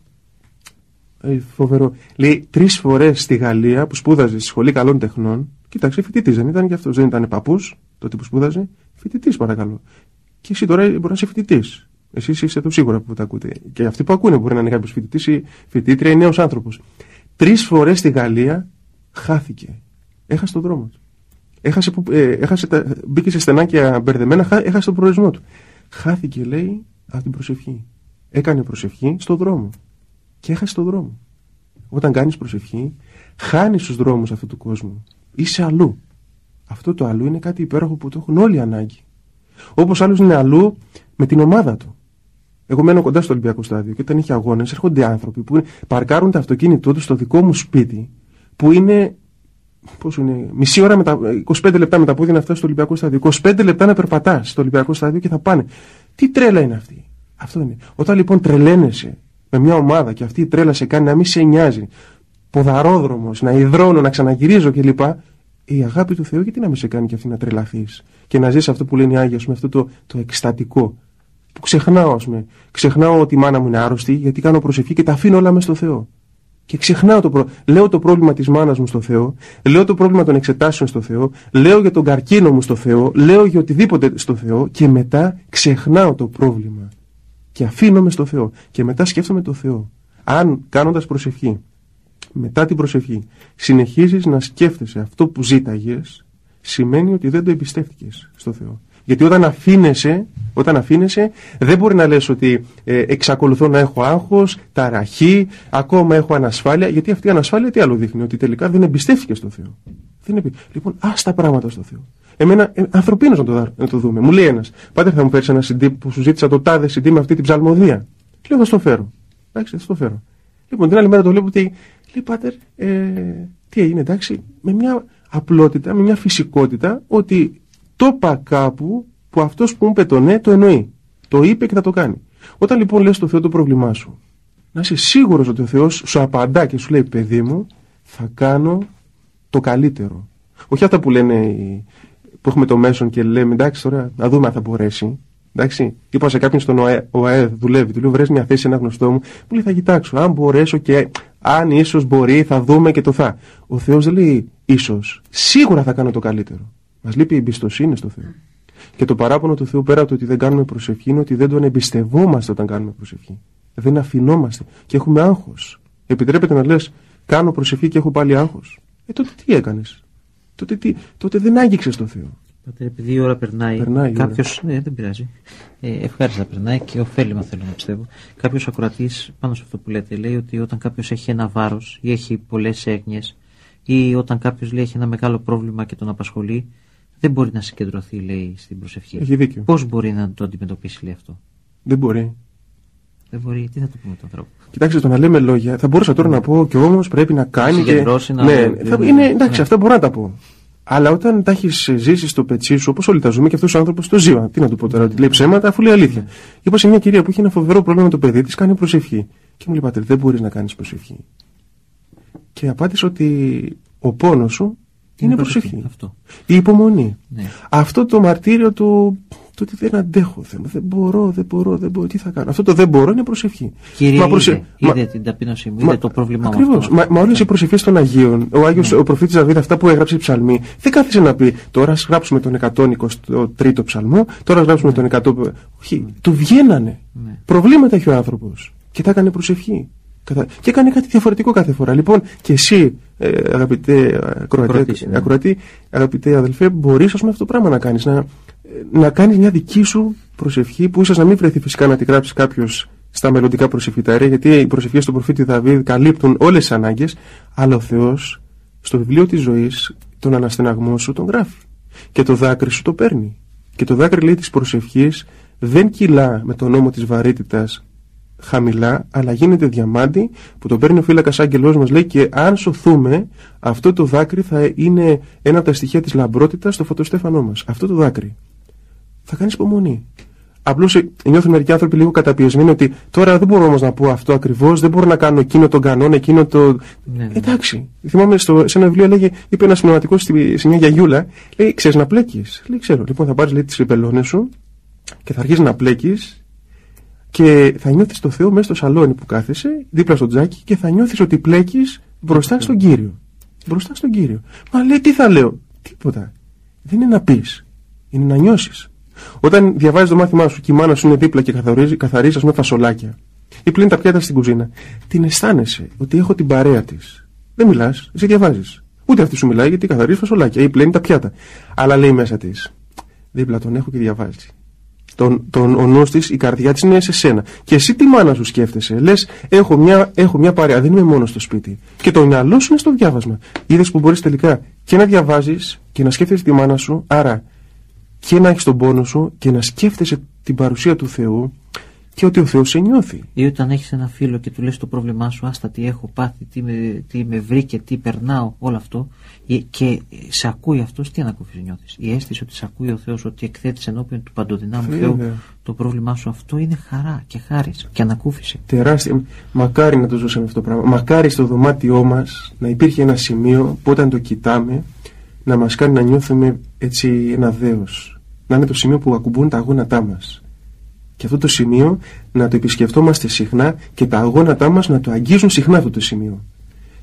Ε, φοβερό. Λέει: τρεις φορές στη Γαλλία που σπούδαζε στη Σχολή Καλών Τεχνών. Κοίταξε, φοιτητής δεν ήταν και αυτός. Δεν ήταν παππούς τότε που σπούδαζε. Φοιτητής, παρακαλώ. Και εσύ τώρα μπορεί να είσαι φοιτητής. Εσείς είστε το σίγουρα που τα ακούτε. Και αυτοί που ακούνε μπορεί να είναι κάποιος φοιτητής ή φοιτήτρια ή νέος άνθρωπος. Τρεις φορές στη Γαλλία χάθηκε. Έχασε τον δρόμο του. Έχασε, ε, έχασε τα, μπήκε σε στενάκια μπερδεμένα, έχασε τον προορισμό του. Χάθηκε, λέει, από την προσευχή. Έκανε προσευχή στον δρόμο. Και έχασε τον δρόμο. Όταν κάνεις προσευχή, χάνεις τους δρόμους αυτού του κόσμου. Είσαι αλλού. Αυτό το αλλού είναι κάτι υπέροχο που το έχουν όλοι ανάγκη. Όπως άλλος είναι αλλού με την ομάδα του. Εγώ μένω κοντά στο Ολυμπιακό στάδιο και όταν έχει αγώνες έρχονται άνθρωποι που παρκάρουν το αυτοκίνητό τους στο δικό μου σπίτι, που είναι, πόσο είναι, μισή ώρα, μετα, είκοσι πέντε λεπτά με τα πόδια να φτάσει στο Ολυμπιακό στάδιο, είκοσι πέντε λεπτά να περπατάς στο Ολυμπιακό στάδιο και θα πάνε. Τι τρέλα είναι αυτή? Αυτό είναι. Όταν λοιπόν τρελαίνεσαι με μια ομάδα και αυτή η τρέλα σε κάνει να μην σε νοιάζει, ποδαρόδρομος, να υδρώνω, να ξαναγυρίζω κλπ. Η αγάπη του Θεού, γιατί να μην σε κάνει και αυτή να τρελαθείς και να ζεις αυτό που λένε οι Άγιοι, με αυτό το, το εκστατικό. Που ξεχνάω, ας πούμε. Ξεχνάω ότι η μάνα μου είναι άρρωστη, γιατί κάνω προσευχή και τα αφήνω όλα μέσα στο Θεό. Και ξεχνάω το πρόβλημα. Λέω το πρόβλημα της μάνας μου στο Θεό, λέω το πρόβλημα των εξετάσεων στο Θεό, λέω για τον καρκίνο μου στο Θεό, λέω για οτιδήποτε στο Θεό και μετά ξεχνάω το πρόβλημα. Και αφήνομαι στο Θεό. Και μετά σκέφτομαι το Θεό. Αν κάνοντας προσευχή, μετά την προσευχή, συνεχίζεις να σκέφτεσαι αυτό που ζήταγες, σημαίνει ότι δεν το εμπιστεύτηκες στο Θεό. Γιατί όταν αφήνεσαι, όταν αφήνεσαι δεν μπορεί να λες ότι ε, εξακολουθώ να έχω άγχος, ταραχή, ακόμα έχω ανασφάλεια. Γιατί αυτή η ανασφάλεια τι άλλο δείχνει? Ότι τελικά δεν εμπιστεύτηκες στο Θεό. Δεν εμπι... Λοιπόν, ας τα πράγματα στο Θεό. Εμένα, ε, ανθρωπίνως να το, να το δούμε. Μου λέει ένας, πάτερ, θα μου φέρεις ένα σι ντι που σου ζήτησα το τάδε σι ντι με αυτή την ψαλμοδία? Λέω, θα στο φέρω. Εντάξει, θα στο φέρω. Λοιπόν, την άλλη μέρα το βλέπω ότι λέει, πάτερ, ε, τι έγινε, εντάξει, με μια απλότητα, με μια φυσικότητα, ότι το είπα κάπου που αυτός που μου είπε το ναι το εννοεί. Το είπε και θα το κάνει. Όταν λοιπόν λες στο Θεό το πρόβλημά σου, να είσαι σίγουρος ότι ο Θεός σου απαντά και σου λέει, παιδί μου, θα κάνω το καλύτερο. Όχι αυτά που λένε, που έχουμε το μέσον και λέμε, εντάξει, τώρα να δούμε αν θα μπορέσει. Εντάξει, είπα σε κάποιον στον ΟΑΕ, δουλεύει, του λέω, βρες μια θέση, ένα γνωστό μου, μου λέει, θα κοιτάξω, αν μπορέσω και αν ίσως μπορεί, θα δούμε και το θα. Ο Θεός δεν λέει ίσως, σίγουρα θα κάνω το καλύτερο. Μας λείπει η εμπιστοσύνη στο Θεό. Και το παράπονο του Θεού, πέρα από το ότι δεν κάνουμε προσευχή, είναι ότι δεν τον εμπιστευόμαστε όταν κάνουμε προσευχή. Δεν αφινόμαστε και έχουμε άγχος. Επιτρέπεται να λες, κάνω προσευχή και έχω πάλι άγχος. Ε, τότε τι έκανες? Τότε, τι, τότε δεν άγγιξες το Θεό. Τότε επειδή η ώρα περνάει, περνάει κάποιος, ναι, δεν πειράζει, ε, ευχάριστα περνάει και ωφέλιμα θέλω να πιστεύω. Κάποιος ακροατής πάνω σε αυτό που λέτε λέει ότι όταν κάποιος έχει ένα βάρος ή έχει πολλές έγνοιες ή όταν κάποιος λέει έχει ένα μεγάλο πρόβλημα και τον απασχολεί, δεν μπορεί να συγκεντρωθεί, λέει, στην προσευχή. Έχει δίκιο. Πώς μπορεί να το αντιμετωπίσει, λέει, αυτό? Δεν μπορεί. Δεν μπορεί. Τι θα το πούμε τον άνθρωπο? Κοιτάξτε, το να λέμε λόγια, θα μπορούσα τώρα να πω και όμως πρέπει να κάνει. Και... να ναι, θα... ναι, είναι εντάξει, ναι. Αυτά μπορώ να τα πω. Αλλά όταν τα έχει ζήσει στο πετσί σου, όπως όλοι τα ζούμε, και αυτός ο άνθρωπος το ζει. Τι να του πω τώρα, ότι λέει ψέματα, αφού λέει αλήθεια. Είπα σε μια κυρία που είχε ένα φοβερό πρόβλημα με το παιδί της, κάνει προσευχή. Και μου λέει, πατέρα, δεν μπορεί να κάνει προσευχή. Και απάντησε ότι ο πόνος σου είναι, είναι προσευχή. προσευχή. Αυτό. Η υπομονή. Ναι. Αυτό το μαρτύριο του. Το ότι δεν αντέχω θέμα. Δεν μπορώ, δεν μπορώ, δεν μπορώ. Τι θα κάνω? Αυτό το δεν μπορώ είναι προσευχή. Κύριε, μα προσε... είδε, είδε μα... την ταπείνωσή μου, είδε μα... το πρόβλημά μου. Ακριβώς. Μα, μα όλες οι προσευχές των Αγίων, ο Άγιος, ναι. ο προφήτης Δαβίδ, αυτά που έγραψε η ψαλμή, δεν κάθισε να πει τώρα ας γράψουμε τον εκατόν εικοστό τρίτο ψαλμό, τώρα ας γράψουμε ναι. τον εκατό. Όχι, ναι. του βγαίνανε. Ναι. Προβλήματα έχει ο άνθρωπος και τα έκανε προσευχή. Και έκανε κάτι διαφορετικό κάθε φορά. Λοιπόν, και εσύ, ε, αγαπητέ ακροατή, αγαπητέ αδελφέ, μπορείς ας πούμε αυτό το πράγμα να κάνεις. Να, να κάνεις μια δική σου προσευχή, που ίσως να μην βρεθεί φυσικά να τη γράψει κάποιος στα μελλοντικά προσευχητάρια, γιατί οι προσευχές του προφήτη Δαβίδ καλύπτουν όλες τις ανάγκες, αλλά ο Θεός στο βιβλίο της ζωής τον αναστεναγμό σου τον γράφει. Και το δάκρυ σου το παίρνει. Και το δάκρυ, λέει, της προσευχής δεν κυλά με τον νόμο της βαρύτητας χαμηλά, αλλά γίνεται διαμάντι που το παίρνει ο φύλακας άγγελός μας, λέει, και αν σωθούμε, αυτό το δάκρυ θα είναι ένα από τα στοιχεία της λαμπρότητας στο φωτοστέφανό μας. Αυτό το δάκρυ. Θα κάνεις υπομονή. Απλώς νιώθουν μερικοί άνθρωποι λίγο καταπιεσμένοι ότι τώρα δεν μπορώ όμως να πω αυτό ακριβώς, δεν μπορώ να κάνω εκείνο τον κανόνα, εκείνο το. Ναι, ναι. Εντάξει. Θυμάμαι στο, σε ένα βιβλίο έλεγε, είπε ένας πνευματικός σε μια γιαγιούλα, λέει, ξέρεις να πλέκεις? Λέει, ξέρω. Λοιπόν, θα πάρεις, λέει, τις πελώνες σου και θα αρχίσεις να πλέκεις. Και θα νιώθεις το Θεό μέσα στο σαλόνι που κάθεσαι, δίπλα στο τζάκι, και θα νιώθεις ότι πλέκεις μπροστά στον Κύριο. Μπροστά στον Κύριο. Μα λέει, τι θα λέω? Τίποτα. Δεν είναι να πεις. Είναι να νιώσεις. Όταν διαβάζεις το μάθημά σου και η μάνα σου είναι δίπλα και καθαρίζει, καθαρίζει ας πούμε φασολάκια ή πλύνει τα πιάτα στην κουζίνα, την αισθάνεσαι ότι έχω την παρέα της. Δεν μιλάς, εσύ διαβάζεις. Ούτε αυτή σου μιλάει γιατί καθαρίζει φασολάκια ή πλύνει τα πιάτα. Αλλά λέει μέσα της, δίπλα τον έχω και διαβάζει. Τον, τον, ο νους της, η καρδιά της είναι σε σένα. Και εσύ τι μάνα σου σκέφτεσαι? Λες, έχω μια, έχω μια παρέα, δεν είμαι μόνο στο σπίτι. Και το μυαλό σου είναι στο διάβασμα. Είδες που μπορείς τελικά και να διαβάζεις και να σκέφτεσαι τη μάνα σου, άρα και να έχεις τον πόνο σου και να σκέφτεσαι την παρουσία του Θεού και ότι ο Θεός σε νιώθει. Ή όταν έχεις ένα φίλο και του λες το πρόβλημά σου, άστα τι έχω πάθει, τι με, τι με βρήκε, τι περνάω, όλο αυτό, και σε ακούει αυτός, τι ανακούφιση νιώθεις? Η αίσθηση ότι σε ακούει ο Θεός, ότι εκθέτεις ενώπιον του παντοδυνάμου Θεού το πρόβλημά σου, αυτό είναι χαρά και χάρις και ανακούφιση. Τεράστια. Μακάρι να το ζούσαμε αυτό το πράγμα. Μακάρι στο δωμάτιό μας να υπήρχε ένα σημείο που όταν το κοιτάμε να μας κάνει να νιώθουμε έτσι ένα δέος. Να είναι το σημείο που ακουμπούν τα γόνατά μας. Και αυτό το σημείο να το επισκεφτόμαστε συχνά και τα αγώνατά μας να το αγγίζουν συχνά αυτό το σημείο.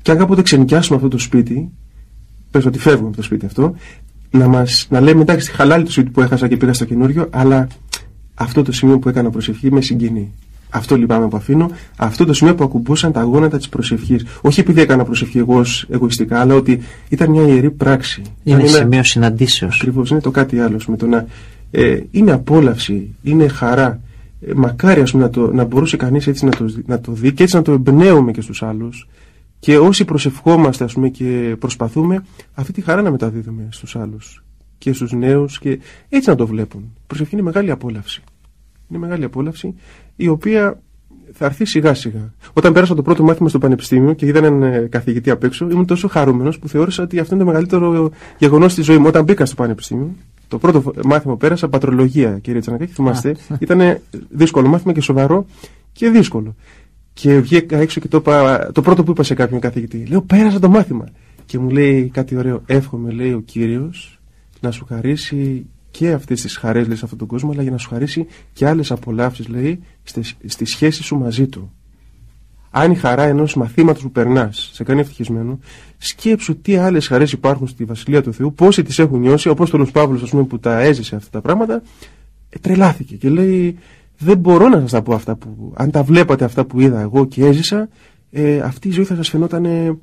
Και αν κάποτε ξενοικιάσουμε αυτό το σπίτι, πες ότι φεύγουμε από το σπίτι αυτό, να, μας, να λέμε εντάξει, χαλάλι το σπίτι που έχασα και πήγα στο καινούριο, αλλά αυτό το σημείο που έκανα προσευχή με συγκινεί. Αυτό λυπάμαι που αφήνω, αυτό το σημείο που ακουμπούσαν τα γόνατα της προσευχής. Όχι επειδή έκανα προσευχή εγώ εγωιστικά, αλλά ότι ήταν μια ιερή πράξη. Είναι ένα σημείο συναντήσεως. Ακριβώς, είναι το κάτι άλλο. Με το να, ε, είναι απόλαυση, είναι χαρά. Ε, μακάρι ας πούμε, να, το, να μπορούσε κανείς έτσι να το, να το δει και έτσι να το εμπνέουμε και στους άλλους. Και όσοι προσευχόμαστε ας πούμε, και προσπαθούμε, αυτή τη χαρά να μεταδίδουμε στους άλλους και στους νέους και έτσι να το βλέπουν. Η προσευχή είναι μεγάλη απόλαυση. Είναι μεγάλη απόλαυση, η οποία θα έρθει σιγά σιγά. Όταν πέρασα το πρώτο μάθημα στο πανεπιστήμιο και είδα έναν καθηγητή απ' έξω, ήμουν τόσο χαρούμενος που θεώρησα ότι αυτό είναι το μεγαλύτερο γεγονός στη ζωή μου. Όταν μπήκα στο πανεπιστήμιο, το πρώτο μάθημα που πέρασα, πατρολογία, κύριε Τζανακάκη, θυμάστε, ήταν δύσκολο μάθημα και σοβαρό και δύσκολο. Και βγήκα έξω και το, είπα, το πρώτο που είπα σε κάποιον καθηγητή, λέω πέρασα το μάθημα. Και μου λέει κάτι ωραίο, εύχομαι, λέει ο Κύριος, να σου χαρίσει και αυτές τις χαρές, λέει, σε αυτόν τον κόσμο, αλλά για να σου χαρίσει και άλλες απολαύσεις, λέει, στη σχέση σου μαζί του. Αν η χαρά ενός μαθήματος που περνάς σε κάνει ευτυχισμένο, σκέψου τι άλλες χαρές υπάρχουν στη Βασιλεία του Θεού, πόσοι τις έχουν νιώσει. Ο Απόστολος Παύλος, ας πούμε, που τα έζησε αυτά τα πράγματα, ε, τρελάθηκε και λέει: δεν μπορώ να σας τα πω αυτά που, αν τα βλέπατε αυτά που είδα εγώ και έζησα, ε, αυτή η ζωή θα σας φαινόταν ε,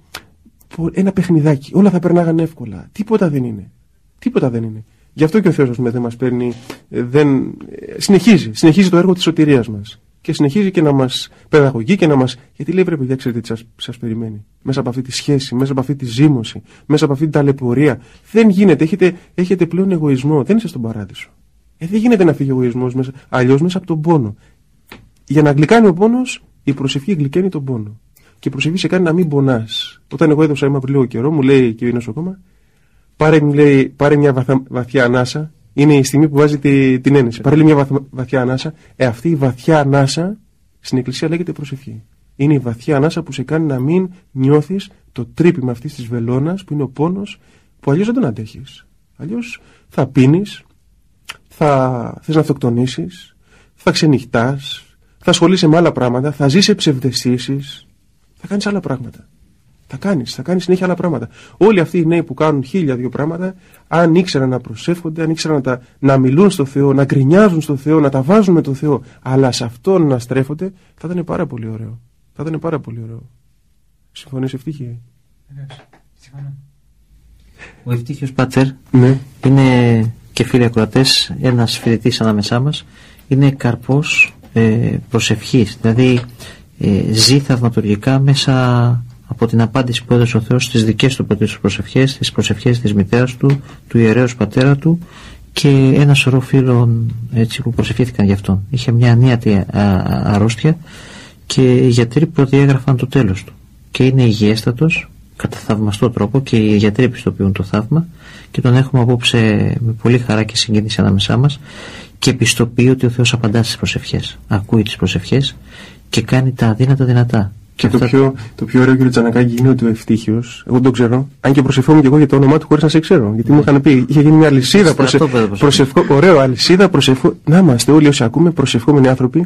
ένα παιχνιδάκι. Όλα θα περνάγανε εύκολα. Τίποτα δεν είναι. Τίποτα δεν είναι. Γι' αυτό και ο Θεός, ας πούμε, δεν μας παίρνει, δεν, συνεχίζει, συνεχίζει το έργο της σωτηρίας μας. Και συνεχίζει και να μας παιδαγωγεί και να μας. Γιατί λέει: βρε παιδιά, ξέρετε τι σας, σας περιμένει. Μέσα από αυτή τη σχέση, μέσα από αυτή τη ζήμωση, μέσα από αυτή την ταλαιπωρία. Δεν γίνεται. Έχετε, έχετε πλέον εγωισμό. Δεν είστε στον παράδεισο. Ε, δεν γίνεται να φύγει ο εγωισμός μέσα, αλλιώς μέσα από τον πόνο. Για να γλυκάνει ο πόνος, η προσευχή γλυκαίνει τον πόνο. Και η προσευχή σε κάνει να μην πονάς. Όταν εγώ έδωσα αίμα πριν λίγο καιρό, μου λέει και ο νοσοκόμα, πάρε, λέει, πάρε μια βαθα, βαθιά ανάσα. Είναι η στιγμή που βάζει τη, την ένεση. Πάρε λέει, μια βαθ, βαθιά ανάσα. Ε, αυτή η βαθιά ανάσα στην Εκκλησία λέγεται προσευχή. Είναι η βαθιά ανάσα που σε κάνει να μην νιώθεις το τρύπημα αυτής της βελόνας που είναι ο πόνος, που αλλιώς δεν τον αντέχεις. Αλλιώς θα πίνεις, θα θες να αυτοκτονήσεις, θα ξενυχτάς, θα ασχολείσαι με άλλα πράγματα, θα ζεις σε ψευδαισθήσεις, θα κάνεις άλλα πράγματα. Θα κάνεις, θα κάνεις συνέχεια άλλα πράγματα. Όλοι αυτοί οι νέοι που κάνουν χίλια δύο πράγματα, αν ήξεραν να προσεύχονται, αν ήξεραν να, τα, να μιλούν στο Θεό, να γκρινιάζουν στο Θεό, να τα βάζουν με τον Θεό, αλλά σε αυτόν να στρέφονται, θα ήταν πάρα πολύ ωραίο. Θα ήταν πάρα πολύ ωραίο. Συμφωνείς, Ευτύχη? Ο Ευτύχιος Πάτερ, ναι, είναι, και φίλοι ακροατές, ένας φοιτητής ανάμεσά μας, είναι καρπός ε, προσευχής. Δηλαδή ε, ζει θαυματουργικά μέσα από την απάντηση που έδωσε ο Θεός στις δικές του πρώτες προσευχές, στις προσευχές της μητέρας του, του ιερέως πατέρα του και ένα σωρό φίλων έτσι, που προσευχήθηκαν γι' αυτόν. Είχε μια ανίατη αρρώστια και οι γιατροί προδιέγραφαν το τέλος του. Και είναι υγιέστατος κατά θαυμαστό τρόπο και οι γιατροί επιστοποιούν το θαύμα και τον έχουμε απόψε με πολύ χαρά και συγκίνηση ανάμεσά μας και πιστοποιεί ότι ο Θεός απαντά στις προσευχές, ακούει τις προσευχές και κάνει τα αδύνατα δυνατά. Και, και το, πιο, το πιο ωραίο, κύριε Τζανακάκη, είναι ότι ο Ευτύχιος, εγώ τον ξέρω, αν και προσευχόμουν και εγώ για το όνομά του χωρίς να σε ξέρω. Γιατί ναι. μου είχαν πει, είχε γίνει μια αλυσίδα προσευχών. Ωραίο, αλυσίδα προσευχών. Να είμαστε όλοι όσοι ακούμε προσευχόμενοι άνθρωποι.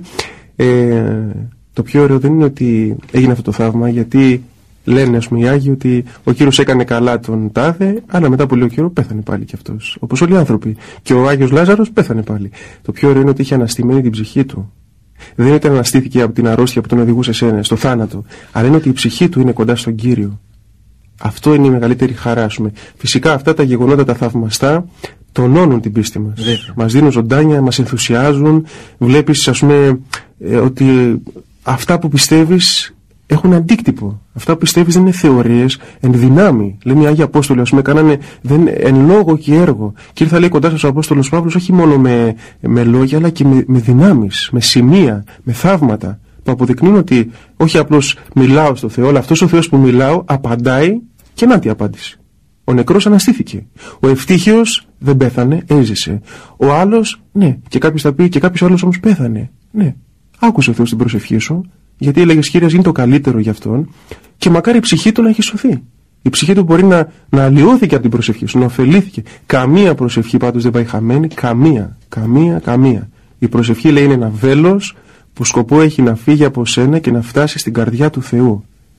Ε, το πιο ωραίο δεν είναι ότι έγινε αυτό το θαύμα, γιατί λένε, ας πούμε, οι Άγιοι ότι ο Κύριος έκανε καλά τον τάδε, αλλά μετά από λίγο καιρό πέθανε πάλι κι αυτός. Όπως όλοι οι άνθρωποι. Και ο Άγιος Λάζαρος πέθανε πάλι. Το πιο ωραίο είναι ότι είχε αναστημένη την ψυχή του. Δεν είναι ότι αναστήθηκε από την αρρώστια που τον οδηγούσε σε, στο θάνατο, αλλά είναι ότι η ψυχή του είναι κοντά στον Κύριο. Αυτό είναι η μεγαλύτερη χαρά, ας πούμε. Φυσικά αυτά τα γεγονότα τα θαυμαστά τονώνουν την πίστη μας. Μας δίνουν ζωντάνια, μας ενθουσιάζουν. Βλέπεις, ας πούμε, ε, ότι αυτά που πιστεύεις έχουν αντίκτυπο. Αυτά που πιστεύεις δεν είναι θεωρίες, εν δυνάμει. Λένε οι Άγιοι Απόστολοι, ας πούμε, κάνανε δεν, εν λόγω και έργο. Και ήρθα, λέει, κοντά σας ο Απόστολος Παύλος, όχι μόνο με, με λόγια, αλλά και με, με δυνάμεις, με σημεία, με θαύματα, που αποδεικνύουν ότι όχι απλώς μιλάω στο Θεό, αλλά αυτός ο Θεός που μιλάω απαντάει και να τι απάντηση. Ο νεκρός αναστήθηκε. Ο Ευτύχιος δεν πέθανε, έζησε. Ο άλλος, ναι, και κάποιος θα πει, και κάποιος άλλος όμως πέθανε. Ναι, άκουσε ο Θεός την προσευχή σου. Γιατί έλεγε Κύριε, είναι το καλύτερο για αυτόν, και μακάρι η ψυχή του να έχει σωθεί. Η ψυχή του μπορεί να, να αλλοιώθηκε από την προσευχή σου, να ωφελήθηκε. Καμία προσευχή πάντως δεν πάει χαμένη, καμία, καμία, καμία. Η προσευχή, λέει, είναι ένα βέλος που σκοπό έχει να φύγει από σένα και να φτάσει στην καρδιά του Θεού.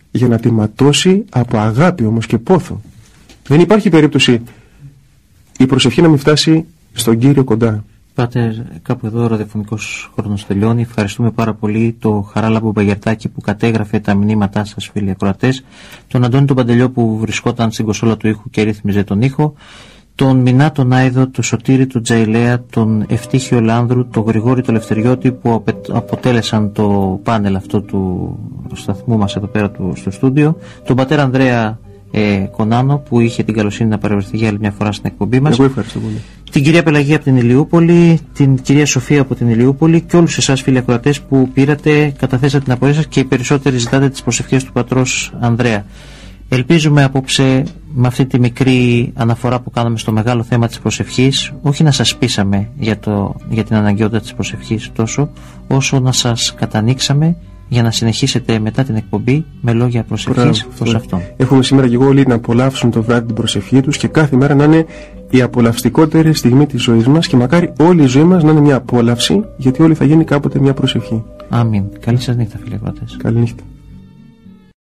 για να τη ματώσει από αγάπη όμως και πόθο. Δεν υπάρχει περίπτωση η προσευχή να μην φτάσει στον Κύριο κοντά. Πάτερ, κάπου εδώ ο ραδιοφωνικός χρόνος τελειώνει. Ευχαριστούμε πάρα πολύ το Χαράλαμπο Μπαγερτάκη που κατέγραφε τα μηνύματά σας, φίλοι ακροατές, τον Αντώνη τον Παντελιό που βρισκόταν στην κονσόλα του ήχου και ρύθμιζε τον ήχο, τον Μινά τον Άιδο, τον Σωτήρη τον Τζαϊλέα, τον Ευτύχιο Λάνδρου, τον Γρηγόρη τον Λευτεριώτη που αποτέλεσαν το πάνελ αυτό του σταθμού μας εδώ πέρα του, στο στούντιο, τον πατέρα Ανδρέα ε, Κονάνο που είχε την καλοσύνη να παρευρεθεί για άλλη μια φορά στην εκπομπή μας. Εγώ ευχαριστώ πολύ. Την κυρία Πελαγία από την Ηλιούπολη, την κυρία Σοφία από την Ηλιούπολη και όλους εσάς φίλοι ακροατές που πήρατε, καταθέσατε την απορία σας και οι περισσότεροι ζητάτε τις προσευχές του πατρός Ανδρέα. Ελπίζουμε απόψε με αυτή τη μικρή αναφορά που κάναμε στο μεγάλο θέμα της προσευχής όχι να σας πείσαμε για, το, για την αναγκαιότητα της προσευχής τόσο όσο να σας κατανοίξαμε για να συνεχίσετε μετά την εκπομπή με λόγια προσευχής προς αυτόν. Έχουμε σήμερα και εγώ όλοι να απολαύσουν το βράδυ την προσευχή τους και κάθε μέρα να είναι η απολαυστικότερη στιγμή της ζωής μας και μακάρι όλη η ζωή μας να είναι μια απόλαυση γιατί όλοι θα γίνει κάποτε μια προσευχή. Αμήν. Καλή σας νύχτα φίλοι ακροατές. Καλή νύχτα.